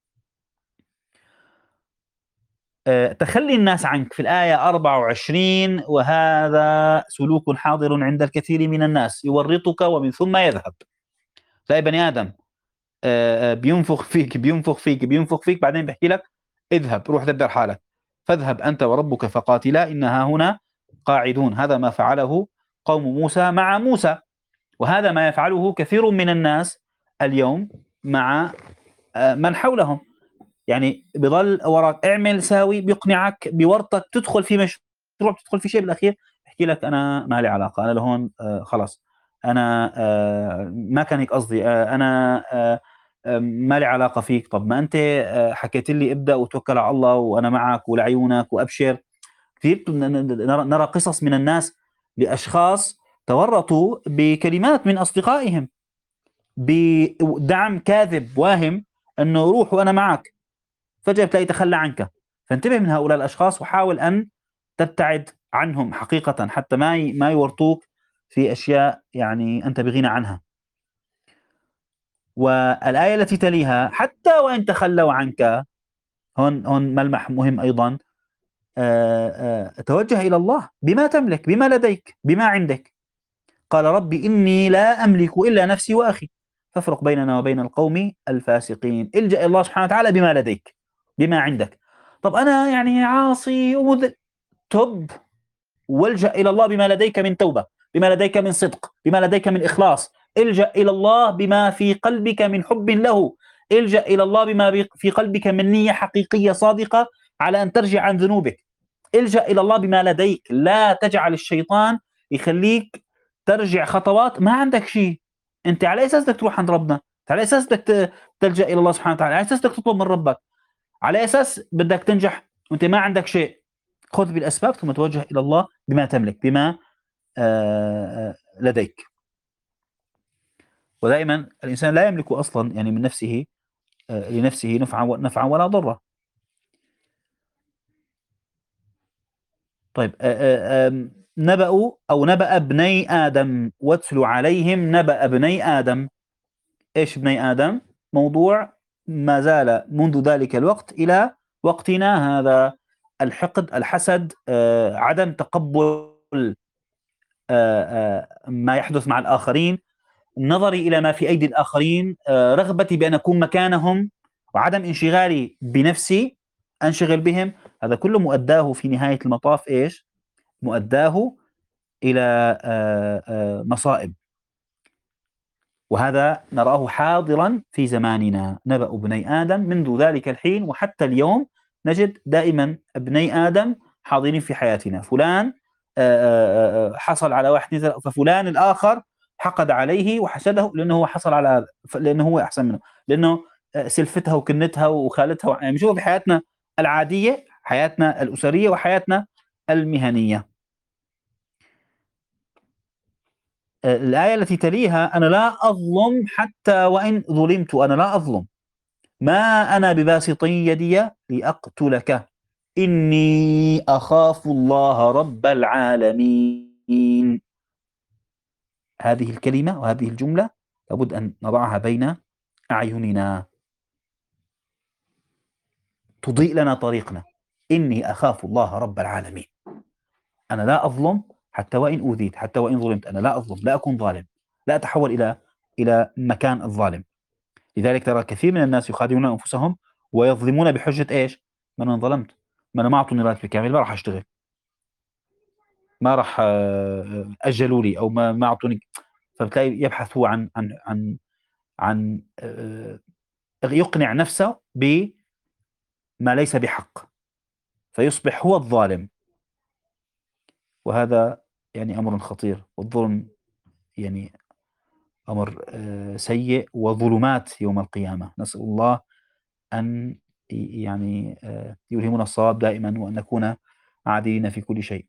تخلي الناس عنك في الآية أربعة وعشرين: وهذا سلوك حاضر عند الكثير من الناس يورطك ومن ثم يذهب. تلاقي بني آدم بينفخ فيك بينفخ فيك بينفخ فيك بعدين بيحكي لك اذهب، روح دبر حالك، فاذهب أنت وربك فقاتلا إنها هنا قاعدون. هذا ما فعله قوم موسى مع موسى، وهذا ما يفعله كثير من الناس اليوم مع من حولهم. يعني بضل وراك اعمل ساوي، بيقنعك بورطك، تدخل في مشروع، تدخل في شيء، بالاخير يحكي لك انا ما لي علاقه، انا لهون آه خلاص، انا آه ما كان هيك قصدي، آه انا آه ما لي علاقه فيك. طب ما انت آه حكيت لي ابدا وتوكل على الله وانا معك ولعيونك وابشر. كثير نرى, نرى قصص من الناس لاشخاص تورطوا بكلمات من اصدقائهم بدعم كاذب واهم انه روح وانا معك، فجأة بتلاقي تخلى عنك. فانتبه من هؤلاء الأشخاص وحاول أن تبتعد عنهم حقيقة حتى ما ما يورطوك في أشياء يعني أنت بغنى عنها. والآية التي تليها: حتى وإن تخلوا عنك، هون هون ملمح مهم أيضا، آآ آآ توجه إلى الله بما تملك، بما لديك، بما عندك. قال ربي إني لا أملك إلا نفسي وأخي فافرق بيننا وبين القوم الفاسقين. الجأ إلى الله سبحانه وتعالى بما لديك، بما عندك. طب أنا يعني عاصي ومذل، تب والجأ إلى الله بما لديك من توبة، بما لديك من صدق، بما لديك من إخلاص. الجأ إلى الله بما في قلبك من حب له، الجأ إلى الله بما في قلبك من نية حقيقية صادقة على أن ترجع عن ذنوبك. الجأ إلى الله بما لديك، لا تجعل الشيطان يخليك ترجع خطوات ما عندك شيء. أنت على أساس بدك تروح عند ربنا، على أساس بدك تلجأ إلى الله سبحانه وتعالى، على أساس بدك تطلب من ربك، على أساس بدك تنجح وأنت ما عندك شيء. خذ بالأسباب ثم توجه إلى الله بما تملك، بما لديك. ودائما الإنسان لا يملك أصلا يعني من نفسه لنفسه نفعا ولا ضرا. طيب، نبأ أو نبأ ابني آدم واتل عليهم نبأ ابني آدم. إيش ابني آدم؟ موضوع ما زال منذ ذلك الوقت إلى وقتنا هذا: الحقد، الحسد، عدم تقبل ما يحدث مع الآخرين، نظري إلى ما في أيدي الآخرين، رغبتي بأن أكون مكانهم، وعدم انشغالي بنفسي أنشغل بهم. هذا كله مؤداه في نهاية المطاف إيش؟ مؤداه إلى مصائب. وهذا نراه حاضرا في زماننا. نبأ ابني آدم منذ ذلك الحين وحتى اليوم نجد دائما ابني آدم حاضرين في حياتنا. فلان آه، آه، آه، حصل على واحد اثنين ثلاثة، ففلان الآخر حقد عليه وحسده لأنه هو حصل على هذا، ف- لأنه هو أحسن منه، لأنه آه، سلفتها وكنتها وخالتها. يعني نشوف في حياتنا العادية، حياتنا الأسرية وحياتنا المهنية. آه، الآية التي تليها: أنا لا أظلم حتى وإن ظلمت. أنا لا أظلم، ما أنا بباسط يدي لأقتلك، إني أخاف الله رب العالمين. هذه الكلمة وهذه الجملة لابد أن نضعها بين أعيننا، تضيء لنا طريقنا. إني أخاف الله رب العالمين. أنا لا أظلم حتى وإن أوذيت، حتى وإن ظلمت، أنا لا أظلم، لا أكون ظالم، لا أتحول إلى إلى مكان الظالم. لذلك ترى كثير من الناس يخادعون أنفسهم ويظلمون بحجة إيش؟ ما أنا ظلمت، ما أنا ما أعطوني راتبي كامل، ما راح أشتغل، ما راح آه، أجلوا لي، أو ما ما أعطوني. فبتلاقي يبحث هو عن عن عن عن آه، يقنع نفسه بما ليس بحق، فيصبح هو الظالم. وهذا يعني أمر خطير، والظلم يعني أمر آه، سيء وظلمات يوم القيامة. نسأل الله أن ي- يعني آه، يلهمنا الصواب دائما، وأن نكون عادلين في كل شيء.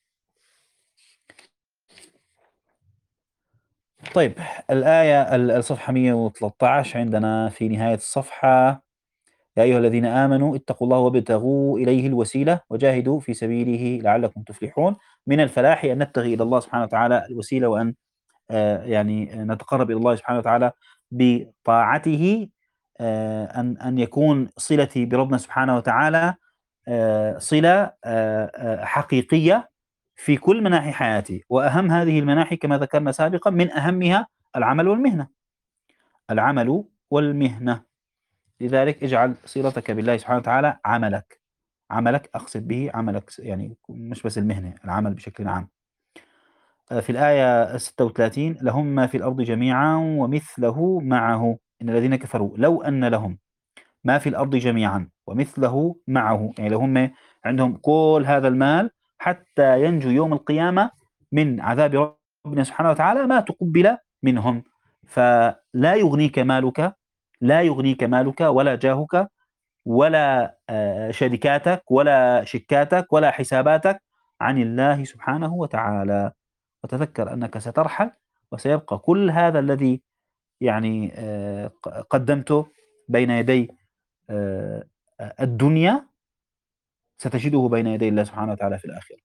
طيب، الآية ال- الصفحة مئة وثلاثة عشر عندنا في نهاية الصفحة: يا أيها الذين آمنوا اتقوا الله وابتغوا إليه الوسيلة وجاهدوا في سبيله لعلكم تفلحون. من الفلاح أن نبتغي إلى الله سبحانه وتعالى الوسيلة، وأن آه، يعني آه، نتقرب إلى الله سبحانه وتعالى بطاعته. آه، أن أن يكون صلتي بربنا سبحانه وتعالى آه، صلة آه، آه، حقيقية في كل مناحي حياتي. وأهم هذه المناحي كما ذكرنا سابقا، من أهمها العمل والمهنة. العمل والمهنة. لذلك اجعل صلتك بالله سبحانه وتعالى عملك. عملك أقصد به عملك، يعني مش بس المهنة، العمل بشكل عام. آه، في الآية ستة وثلاثين: لهم ما في الأرض جميعا ومثله معه. إن الذين كفروا لو أن لهم ما في الأرض جميعا ومثله معه، يعني لو هم عندهم كل هذا المال حتى ينجو يوم القيامة من عذاب ربنا سبحانه وتعالى، ما تقبل منهم. فلا يغنيك مالك، لا يغنيك مالك ولا جاهك ولا آه، شركاتك ولا شيكاتك ولا حساباتك عن الله سبحانه وتعالى. وتذكر أنك سترحل، وسيبقى كل هذا الذي يعني آه، قدمته بين يدي آه، الدنيا، ستجده بين يدي الله سبحانه وتعالى في الآخرة.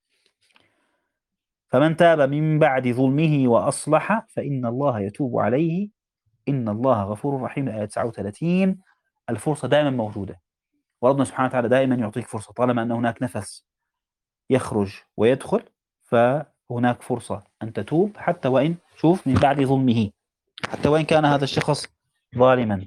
فمن تاب من بعد ظلمه وأصلح فإن الله يتوب عليه إن الله غفور رحيم. آية تسعة وثلاثين. الفرصة دائما موجودة، وربنا سبحانه وتعالى دائما يعطيك فرصة. طالما أن هناك نفس يخرج ويدخل، فهناك فرصة أن تتوب، حتى وإن شوف من بعد ظلمه، حتى وإن كان هذا الشخص ظالما.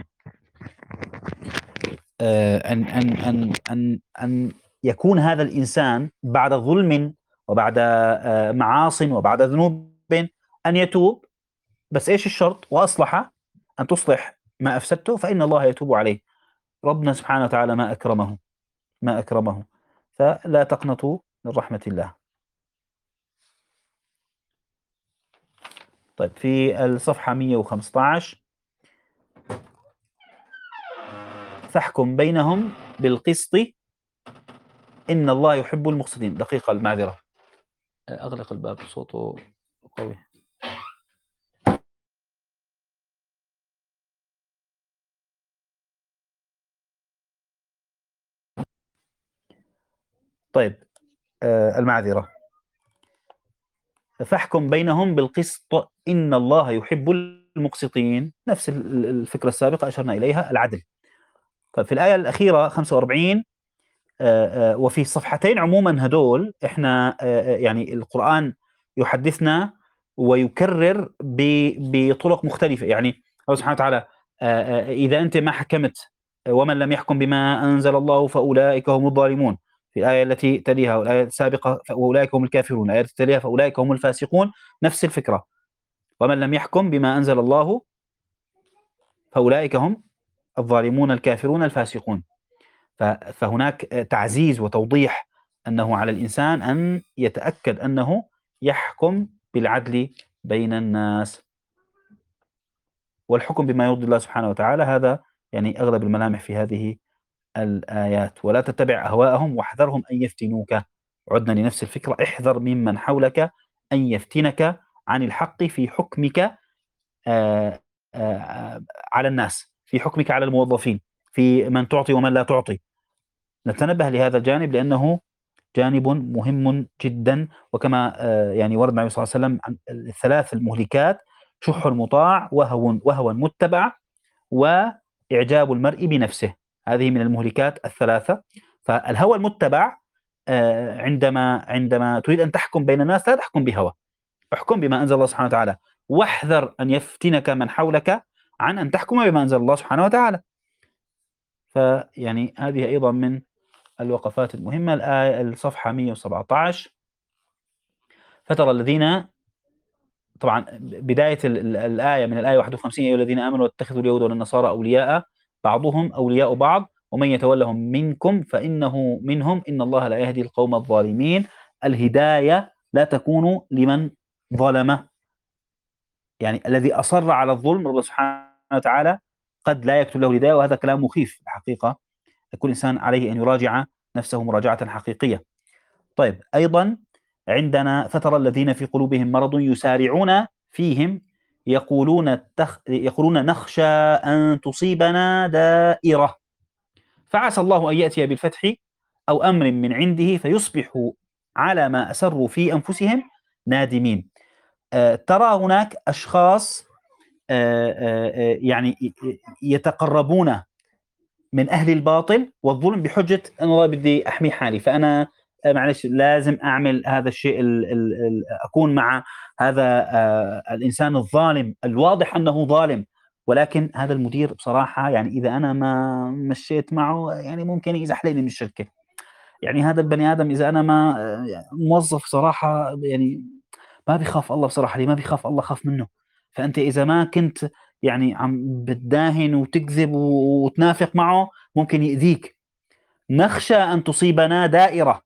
آه، أن أن أن أن أن يكون هذا الإنسان بعد ظلم وبعد آه، معاص وبعد ذنوب أن يتوب. بس إيش الشرط؟ وأصلح، أن تصلح ما أفسدته، فإن الله يتوب عليه. ربنا سبحانه وتعالى ما أكرمه، ما أكرمه. فلا تقنطوا من رحمة الله. طيب، في الصفحة مئة وخمسة عشر: فاحكم بينهم بالقسط إن الله يحب المقسطين. دقيقة، المعذرة، أغلق الباب، صوته قوي. طيب، آه المعذرة. فاحكم بينهم بالقسط إن الله يحب المقسطين. نفس ال- الفكرة السابقة أشرنا إليها، العدل. طيب، في الآية الأخيرة خمسة وأربعين، آه، آه، وفي الصفحتين عموما هدول احنا آه، آه، يعني القرآن يحدثنا ويكرر ب- بطرق مختلفة. يعني الله سبحانه وتعالى آه، آه، إذا أنت ما حكمت آه، ومن لم يحكم بما أنزل الله فأولئك هم الظالمون. في الآية التي تليها والآية السابقة فأولئك هم الكافرون. الآية التي تليها فأولئك هم الفاسقون. نفس الفكرة. ومن لم يحكم بما أنزل الله فأولئك هم الظالمون الكافرون الفاسقون. فهناك تعزيز وتوضيح أنه على الإنسان أن يتأكد أنه يحكم بالعدل بين الناس، والحكم بما يرضي الله سبحانه وتعالى. هذا يعني أغلب الملامح في هذه الآيات. ولا تتبع أهواءهم واحذرهم أن يفتنوك. عدنا لنفس الفكرة، احذر ممن حولك أن يفتنك عن الحق في حكمك آآ آآ على الناس، في حكمك على الموظفين، في من تعطي ومن لا تعطي. نتنبه لهذا الجانب لأنه جانب مهم جدا. وكما يعني ورد النبي صلى الله عليه وسلم عن الثلاث المهلكات: شح مطاع، وهو وهوى متبع، وإعجاب المرء بنفسه. هذه من المهلكات الثلاثة. فالهوى المتبع عندما عندما تريد أن تحكم بين الناس لا تحكم بهوى، احكم بما أنزل الله سبحانه وتعالى، واحذر أن يفتنك من حولك عن أن تحكم بما أنزل الله سبحانه وتعالى. فيعني هذه أيضا من الوقفات المهمة. الآية الصفحة مئة وسبعة عشر: فترى الذين، طبعا بداية الآية من الآية واحد وخمسين: أيها الذين آمنوا اتخذوا اليهود والنصارى أولياء بعضهم أولياء بعض ومن يتولهم منكم فإنه منهم إن الله لا يهدي القوم الظالمين. الهداية لا تكون لمن ظلم، يعني الذي أصر على الظلم رب سبحانه وتعالى قد لا يكتب له الهداية، وهذا كلام مخيف الحقيقة. كل إنسان عليه أن يراجع نفسه مراجعة حقيقية. طيب، أيضا عندنا: فترى الذين في قلوبهم مرض يسارعون فيهم يقولون تخ... يقولون نخشى أن تصيبنا دائرة فعسى الله أن يأتي بالفتح أو أمر من عنده فيصبحوا على ما أسروا في أنفسهم نادمين. آه ترى هناك أشخاص آه آه يعني يتقربون من أهل الباطل والظلم بحجة أن الله بدي أحمي حالي، فأنا معلش لازم أعمل هذا الشيء، ال ال ال أكون مع هذا آه الإنسان الظالم الواضح أنه ظالم، ولكن هذا المدير بصراحة يعني إذا أنا ما مشيت معه يعني ممكن يزحلقني من الشركة. يعني هذا البني آدم إذا أنا ما آه موظف صراحة يعني ما بيخاف الله بصراحة، لي ما بيخاف الله خاف منه. فأنت إذا ما كنت يعني عم بتداهن وتكذب وتنافق معه ممكن يؤذيك. نخشى أن تصيبنا دائرة،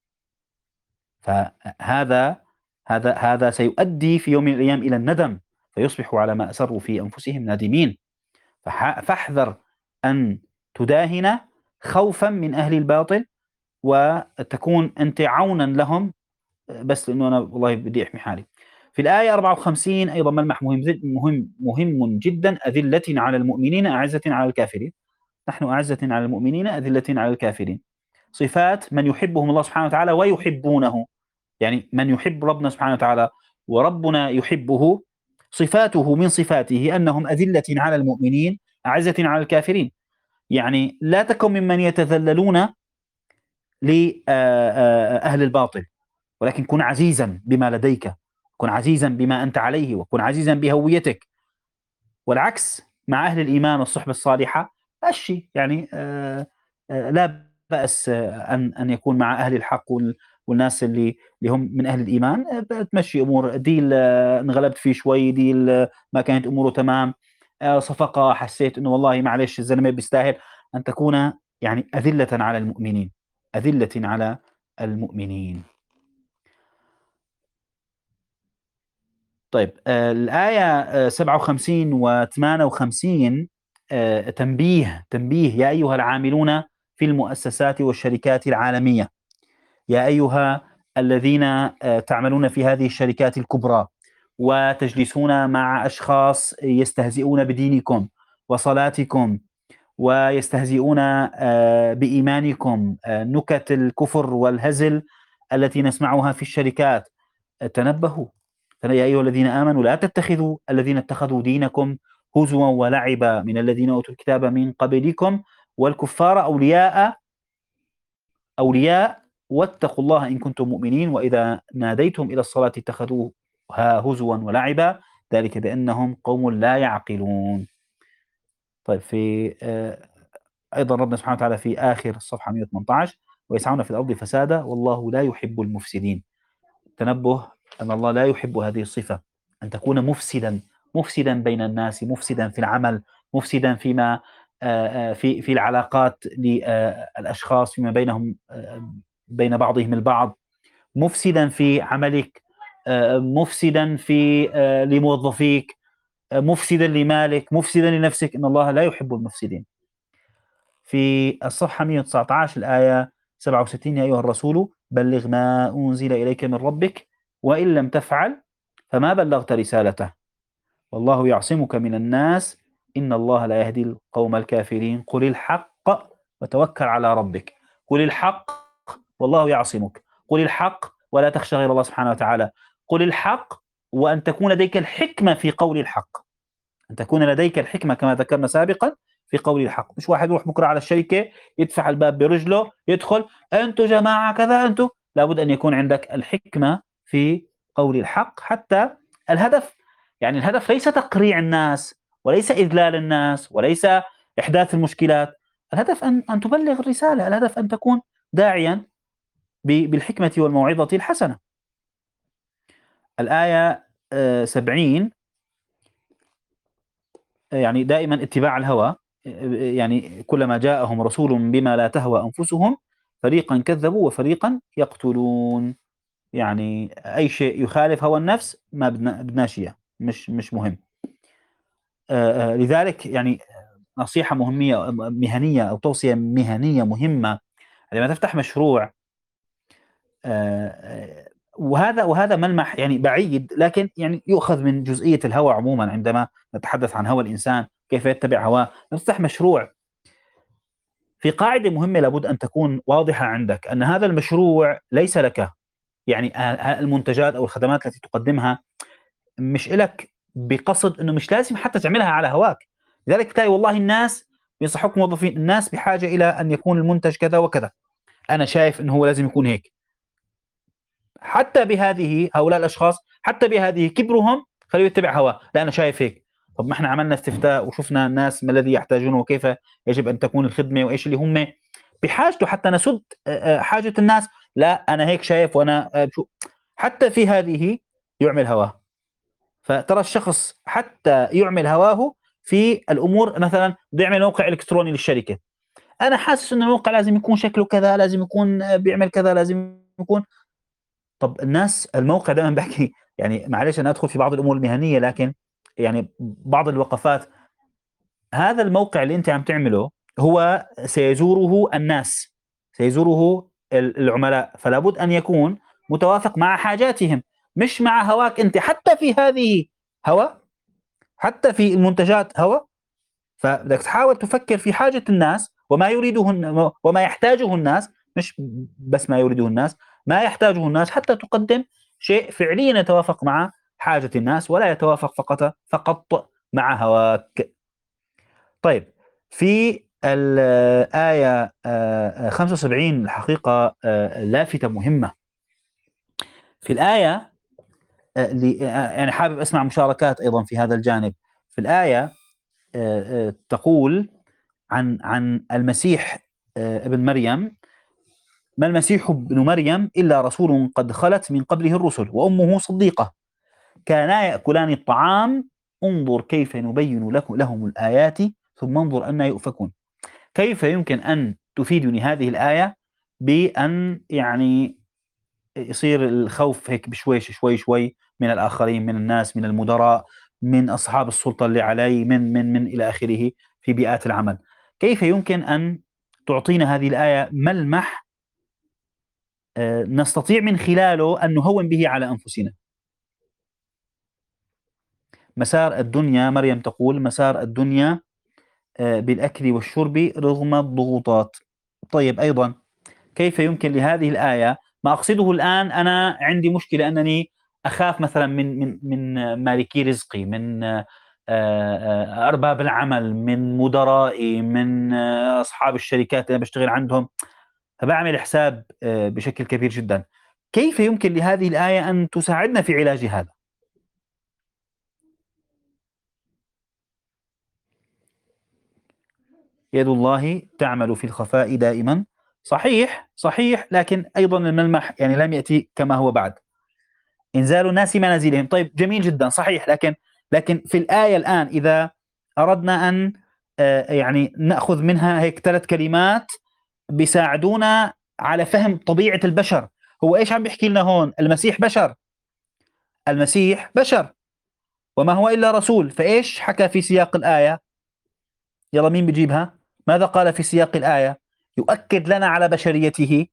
فهذا هذا هذا سيؤدي في يوم من الأيام إلى الندم، فيصبحوا على ما أسروا في أنفسهم نادمين. فاحذر أن تداهن خوفا من أهل الباطل وتكون أنت عونا لهم بس لأنه أنا والله بدي أحمي حالي. في الآية أربعة وخمسين أيضا ملمح مهم مهم مهم جدا: أذلة على المؤمنين أعزة على الكافرين. نحن أعزة على المؤمنين أذلة على الكافرين. صفات من يحبهم الله سبحانه وتعالى ويحبونه، يعني من يحب ربنا سبحانه وتعالى وربنا يحبه، صفاته من صفاته أنهم أذلة على المؤمنين أعزة على الكافرين. يعني لا تكن ممن يتذللون لأهل الباطل، ولكن كن عزيزا بما لديك، كن عزيزا بما أنت عليه، وكن عزيزا بهويتك. والعكس مع أهل الإيمان والصحبة الصالحة الشيء يعني آآ آآ لا بأس أن أن يكون مع أهل الحق والناس اللي اللي هم من أهل الإيمان، تمشي أمور. ديل انغلبت فيه شوي، ديل ما كانت أموره تمام، صفقة حسيت إنه والله معلش الزلمة بيستاهل، أن تكون يعني أذلة على المؤمنين، أذلة على المؤمنين. طيب آه الآية آه سبعة وخمسين وثمانية وخمسين آه تنبيه تنبيه: يا أيها العاملون في المؤسسات والشركات العالمية، يا أيها الذين آه تعملون في هذه الشركات الكبرى وتجلسون مع أشخاص يستهزئون بدينكم وصلاتكم ويستهزئون آه بإيمانكم، آه نكت الكفر والهزل التي نسمعها في الشركات. تنبهوا، يا أيها الذين آمنوا لا تتخذوا الذين اتخذوا دينكم هزوا ولعبا من الذين أوتوا الكتاب من قبلكم والكفار أولياء أولياء واتقوا الله إن كنتم مؤمنين وإذا ناديتم إلى الصلاة اتخذوها هزوا ولعبا ذلك بأنهم قوم لا يعقلون. طيب في آه أيضا ربنا سبحانه وتعالى في آخر الصفحة مئة وثمانية عشر: ويسعون في الأرض فسادا والله لا يحب المفسدين. تنبه أن الله لا يحب هذه الصفة، أن تكون مفسدا مفسدا بين الناس، مفسدا في العمل، مفسدا فيما في في العلاقات للأشخاص فيما بينهم بين بعضهم البعض، مفسدا في عملك، مفسدا في لموظفيك، مفسدا لمالك، مفسدا لنفسك. إن الله لا يحب المفسدين. في الصفحة مئة وتسعة عشر الآية سبعة وستين: يا أيها الرسول بلغ ما أنزل إليك من ربك وإن لم تفعل فما بلغت رسالته والله يعصمك من الناس إن الله لا يهدي القوم الكافرين. قل الحق وتوكل على ربك. قل الحق والله يعصمك. قل الحق ولا تخشى غير الله سبحانه وتعالى. قل الحق وأن تكون لديك الحكمة في قول الحق، أن تكون لديك الحكمة كما ذكرنا سابقا في قول الحق. مش واحد يروح بكرة على الشركة يدفع الباب برجله يدخل: أنتوا جماعة كذا أنتوا. لابد أن يكون عندك الحكمة في قول الحق. حتى الهدف، يعني الهدف ليس تقريع الناس وليس إذلال الناس وليس إحداث المشكلات. الهدف أن, أن تبلغ الرسالة. الهدف أن تكون داعيا بالحكمة والموعظة الحسنة. الآية سبعين: يعني دائما اتباع الهوى، يعني كلما جاءهم رسول بما لا تهوى أنفسهم فريقا كذبوا وفريقا يقتلون. يعني أي شيء يخالف هوى النفس ما بدناش إياه، مش مش مهم. لذلك يعني نصيحة مهمية مهنية أو توصية مهنية مهمة لما تفتح مشروع، وهذا وهذا ملمح يعني بعيد لكن يعني يؤخذ من جزئية الهوى عموما. عندما نتحدث عن هوى الإنسان كيف يتبع هواه، نفتح مشروع، في قاعدة مهمة لابد أن تكون واضحة عندك: أن هذا المشروع ليس لك. يعني المنتجات أو الخدمات التي تقدمها مش إلك بقصد، أنه مش لازم حتى تعملها على هواك. لذلك تلاقي والله الناس بينصحوك موظفين: الناس بحاجة إلى أن يكون المنتج كذا وكذا، أنا شايف أنه هو لازم يكون هيك. حتى بهذه هؤلاء الأشخاص حتى بهذه كبرهم خليه يتبع هواه: لا أنا شايف هيك. طب ما احنا عملنا استفتاء وشفنا الناس ما الذي يحتاجونه وكيف يجب أن تكون الخدمة وإيش اللي هم بحاجته حتى نسد حاجة الناس. لا أنا هيك شايف وأنا شو. حتى في هذه يعمل هواه. فترى الشخص حتى يعمل هواه في الأمور، مثلا بده يعمل موقع إلكتروني للشركة، أنا حاسس إنه الموقع لازم يكون شكله كذا، لازم يكون بيعمل كذا، لازم يكون. طب الناس الموقع دائما بحكي، يعني معلش أنا أدخل في بعض الأمور المهنية لكن يعني بعض الوقفات، هذا الموقع اللي أنت عم تعمله هو سيزوره الناس، سيزوره العملاء، فلا بد أن يكون متوافق مع حاجاتهم مش مع هواك أنت. حتى في هذه هوا، حتى في المنتجات هوا. فبدك تحاول تفكر في حاجة الناس وما يريده وما يحتاجه الناس، مش بس ما يريده الناس، ما يحتاجه الناس، حتى تقدم شيء فعليا يتوافق مع حاجة الناس ولا يتوافق فقط فقط مع هواك. طيب في الآية خمسة وسبعين الحقيقة لافتة مهمة في الآية، يعني حابب أسمع مشاركات أيضا في هذا الجانب. في الآية تقول عن عن المسيح ابن مريم: ما المسيح ابن مريم إلا رسول قد خلت من قبله الرسل وأمه صديقة كانا يأكلان الطعام انظر كيف نبين لكم لهم الآيات ثم انظر أن يؤفكون. كيف يمكن أن تفيدني هذه الآية بأن يعني يصير الخوف هيك بشويش شوي شوي من الآخرين، من الناس، من المدراء، من أصحاب السلطة اللي علي، من من من إلى آخره في بيئات العمل؟ كيف يمكن أن تعطينا هذه الآية ملمح نستطيع من خلاله أن نهون به على أنفسنا؟ مسار الدنيا، مريم تقول: مسار الدنيا بالأكل والشرب رغم الضغوطات. طيب أيضا كيف يمكن لهذه الآية، ما أقصده الآن أنا عندي مشكلة أنني أخاف مثلا من من من مالكي رزقي، من أرباب العمل، من مدرائي، من أصحاب الشركات اللي بشتغل عندهم، فبعمل حساب بشكل كبير جدا. كيف يمكن لهذه الآية أن تساعدنا في علاج هذا؟ يد الله تعمل في الخفاء دائما. صحيح صحيح، لكن أيضا الملمح يعني لم يأتي كما هو بعد. إنزال الناس منازلهم. طيب جميل جدا، صحيح، لكن لكن في الآية الآن إذا أردنا أن آه، يعني نأخذ منها هيك ثلاث كلمات بيساعدونا على فهم طبيعة البشر. هو إيش عم بيحكي لنا هون؟ المسيح بشر، المسيح بشر وما هو إلا رسول. فإيش حكى في سياق الآية؟ يلا مين بيجيبها؟ ماذا قال في سياق الآية يؤكد لنا على بشريته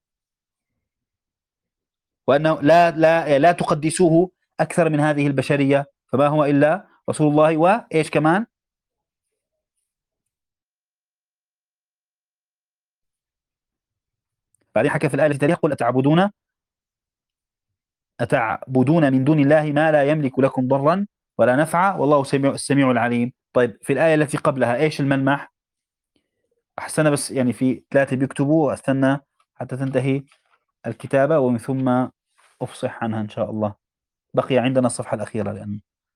وأنه لا لا لا تقدسوه أكثر من هذه البشرية، فما هو إلا رسول الله. وإيش كمان؟ بعدين حكى في الآية التي يقول أتعبدون أتعبدون من دون الله ما لا يملك لكم ضرا ولا نفعا والله سميع السميع العليم. طيب في الآية التي قبلها إيش الملمح؟ أحسن، بس يعني في ثلاثة بيكتبوا، أستنى حتى تنتهي الكتابة ومن ثم أفصح عنها إن شاء الله. بقي عندنا الصفحة الأخيرة لأن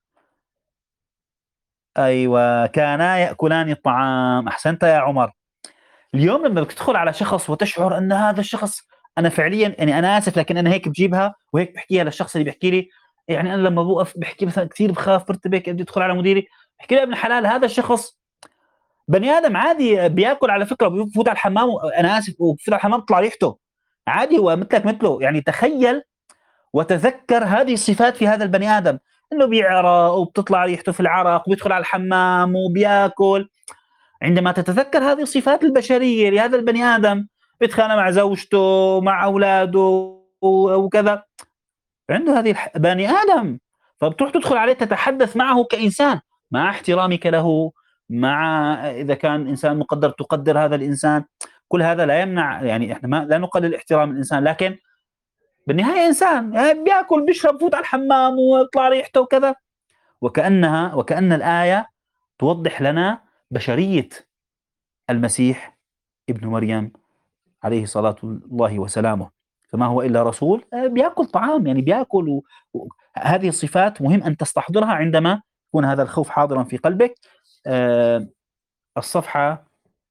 أيوة، كانا يأكلان الطعام. أحسنت يا عمر. اليوم لما بدك تدخل على شخص وتشعر أن هذا الشخص، أنا فعليا يعني أنا آسف لكن أنا هيك بجيبها وهيك بحكيها للشخص اللي بيحكي لي. يعني أنا لما بوقف بحكي مثلا كثير بخاف برتبك بدي أدخل على مديري، بحكي له ابن الحلال هذا الشخص بني آدم عادي بياكل على فكرة وبفوت على الحمام، أنا آسف، وبفوت على الحمام بيطلع ريحته عادي، هو مثلك مثله. يعني تخيل وتذكر هذه الصفات في هذا البني آدم، إنه بيعرق وبتطلع ريحته في العرق وبيدخل على الحمام وبياكل. عندما تتذكر هذه الصفات البشرية لهذا البني آدم، بيتخانق مع زوجته مع أولاده وكذا، عنده هذه الح... بني آدم، فبتروح تدخل عليه تتحدث معه كإنسان مع احترامك له، مع إذا كان إنسان مقدر تقدر هذا الإنسان. كل هذا لا يمنع، يعني إحنا ما لا نقلل احترام الإنسان، لكن بالنهاية إنسان يعني بياكل بيشرب بفوت على الحمام ويطلع ريحته وكذا. وكأنها وكأن الآية توضح لنا بشرية المسيح ابن مريم عليه صلاة الله وسلامه. فما هو إلا رسول بيأكل طعام، يعني بيأكل و... و... هذه الصفات مهم أن تستحضرها عندما يكون هذا الخوف حاضرا في قلبك. آه الصفحة،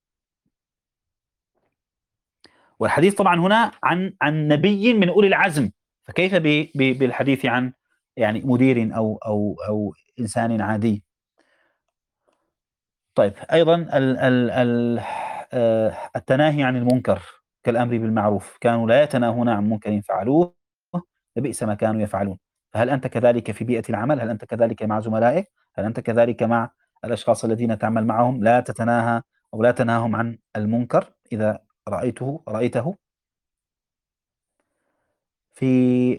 والحديث طبعا هنا عن عن نبي من أولي العزم، فكيف ب... ب... بالحديث عن يعني مدير أو أو أو إنسان عادي. طيب أيضا ال ال ال آه التناهي عن المنكر كالأمر بالمعروف، كانوا لا يتناهون عن منكر فعلوه لبئس ما كانوا يفعلون. فهل أنت كذلك في بيئة العمل؟ هل أنت كذلك مع زملائك؟ هل أنت كذلك مع الأشخاص الذين تعمل معهم؟ لا تتناهى أو لا تناهم عن المنكر إذا رأيته رأيته في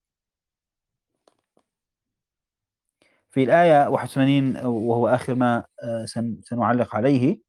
في الآية واحد وثمانين، وهو آخر ما سنعلق عليه.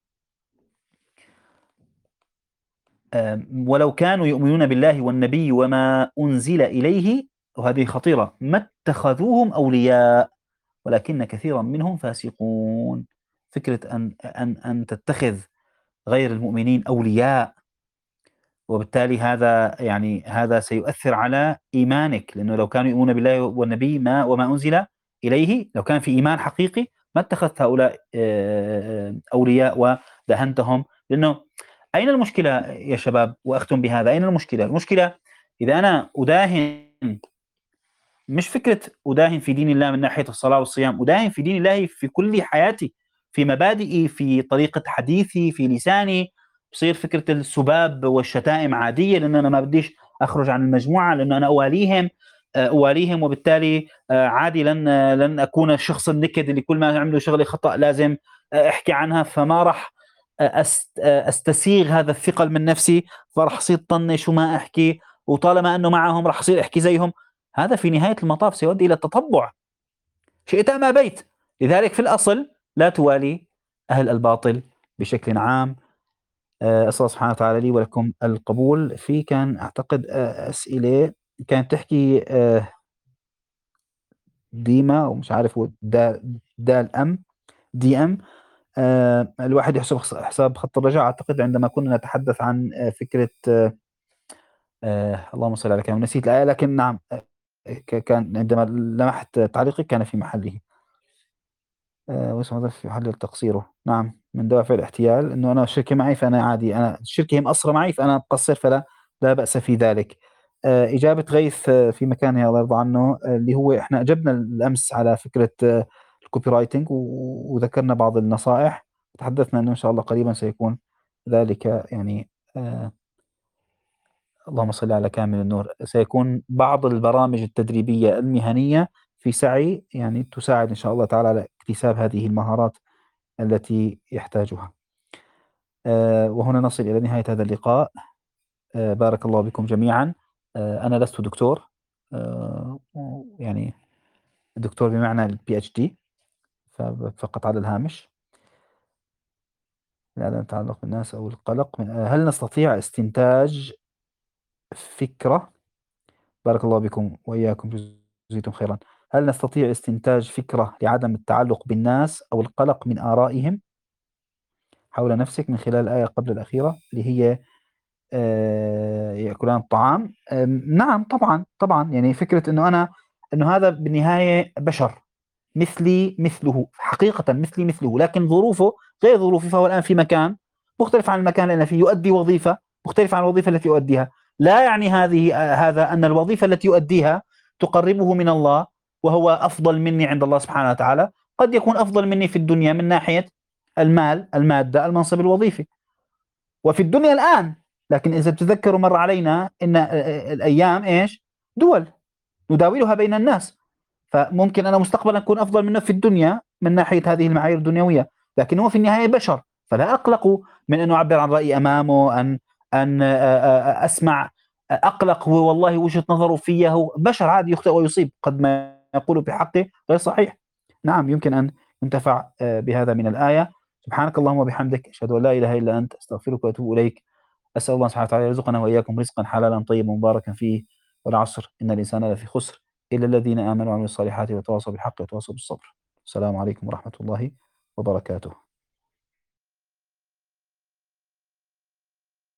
ولو كانوا يؤمنون بالله والنبي وما أنزل إليه، وهذه خطيرة، ما اتخذوهم أولياء ولكن كثيرا منهم فاسقون. فكرة أن أن أن تتخذ غير المؤمنين أولياء، وبالتالي هذا يعني هذا سيؤثر على إيمانك، لأنه لو كانوا يؤمنون بالله والنبي ما وما أنزل إليه، لو كان في إيمان حقيقي ما اتخذت هؤلاء أولياء ودهنتهم. لأنه أين المشكلة يا شباب؟ وأختم بهذا، أين المشكلة؟ المشكلة إذا أنا أداهن، مش فكرة أداهن في دين الله من ناحية الصلاة والصيام، أداهن في دين الله في كل حياتي، في مبادئي، في طريقة حديثي، في لساني. بصير فكرة السباب والشتائم عادية لأن أنا ما بديش أخرج عن المجموعة، لأنه أنا أواليهم أواليهم وبالتالي عادي لن لن أكون الشخص النكد اللي كل ما عمله شغلي خطأ لازم أحكي عنها، فما راح أستسيغ هذا الثقل من نفسي، فرح أصير طنش وما أحكي، وطالما أنه معهم راح أصير أحكي زيهم. هذا في نهاية المطاف سيؤدي إلى التطبع شئت أم أبيت. لذلك في الأصل لا توالي أهل الباطل بشكل عام. أسأل الله سبحانه وتعالى لي ولكم القبول. في كان أعتقد أسئلة كانت تحكي ديما ومش عارف هو دال أم دي أم. الواحد يحسب حساب خط الرجاء. أعتقد عندما كنا نتحدث عن فكرة اللهم صل على كلام، نسيت الآية لكن نعم كان عندما لمحت تعليقك كان في محله. أه واسمه في محل تقصيره. نعم، من دوافع الاحتيال انه انا الشركه معي فانا عادي، انا الشركه هي مقصره معي فانا مقصر، فلا لا باس في ذلك. آه، إجابة غيث آه، في مكانها الله يرضى عنه، آه، اللي هو إحنا أجبنا الأمس على فكرة آه، الكوبي رايتنج، و- وذكرنا بعض النصائح، تحدثنا أنه إن شاء الله قريبا سيكون ذلك يعني آه، اللهم صل على كامل النور، سيكون بعض البرامج التدريبية المهنية في سعي يعني تساعد إن شاء الله تعالى على اكتساب هذه المهارات التي يحتاجها. آه، وهنا نصل إلى نهاية هذا اللقاء. آه، بارك الله بكم جميعا. آه، أنا لست دكتور، آه، يعني دكتور بمعنى البي اتش دي، فقط على الهامش. عدم التعلق بالناس أو القلق من، هل نستطيع استنتاج فكرة، بارك الله بكم وإياكم جزيتم خيرا، هل نستطيع استنتاج فكرة لعدم التعلق بالناس أو القلق من آرائهم حول نفسك من خلال الآية قبل الأخيرة اللي هي آه، يأكلان الطعام؟ آم، نعم طبعا طبعا، يعني فكرة أنه أنا أنه هذا بالنهاية بشر مثلي مثله، حقيقة مثلي مثله، لكن ظروفه غير ظروفي، فهو الآن في مكان مختلف عن المكان اللي أنا فيه، يؤدي وظيفة مختلفة عن الوظيفة التي يؤديها. لا يعني هذه آه، هذا أن الوظيفة التي يؤديها تقربه من الله وهو أفضل مني عند الله سبحانه وتعالى، قد يكون أفضل مني في الدنيا من ناحية المال، المادة، المنصب الوظيفي، وفي الدنيا الآن. لكن إذا تذكروا مر علينا إن آه، آه، الأيام إيش؟ دول نداولها بين الناس، فممكن أنا مستقبلا أكون أفضل منه في الدنيا من ناحية هذه المعايير الدنيوية، لكن هو في النهاية بشر، فلا أقلق من أن أعبر عن رأيي أمامه، أن أن أسمع، أقلق هو والله وجهة نظره فيه، هو بشر عادي يخطئ ويصيب، قد ما يقول بحقه غير صحيح. نعم يمكن أن ينتفع بهذا من الآية. سبحانك اللهم وبحمدك، أشهد أن لا إله إلا أنت، أستغفرك وأتوب إليك. أسأل الله سبحانه وتعالى يرزقنا وإياكم رزقا حلالا طيبا مباركا فيه. والعصر إن الإنسان لفي خسر إلا الذين آمنوا وعملوا الصالحات وتواصوا بالحق وتواصوا بالصبر. السلام عليكم ورحمة الله وبركاته.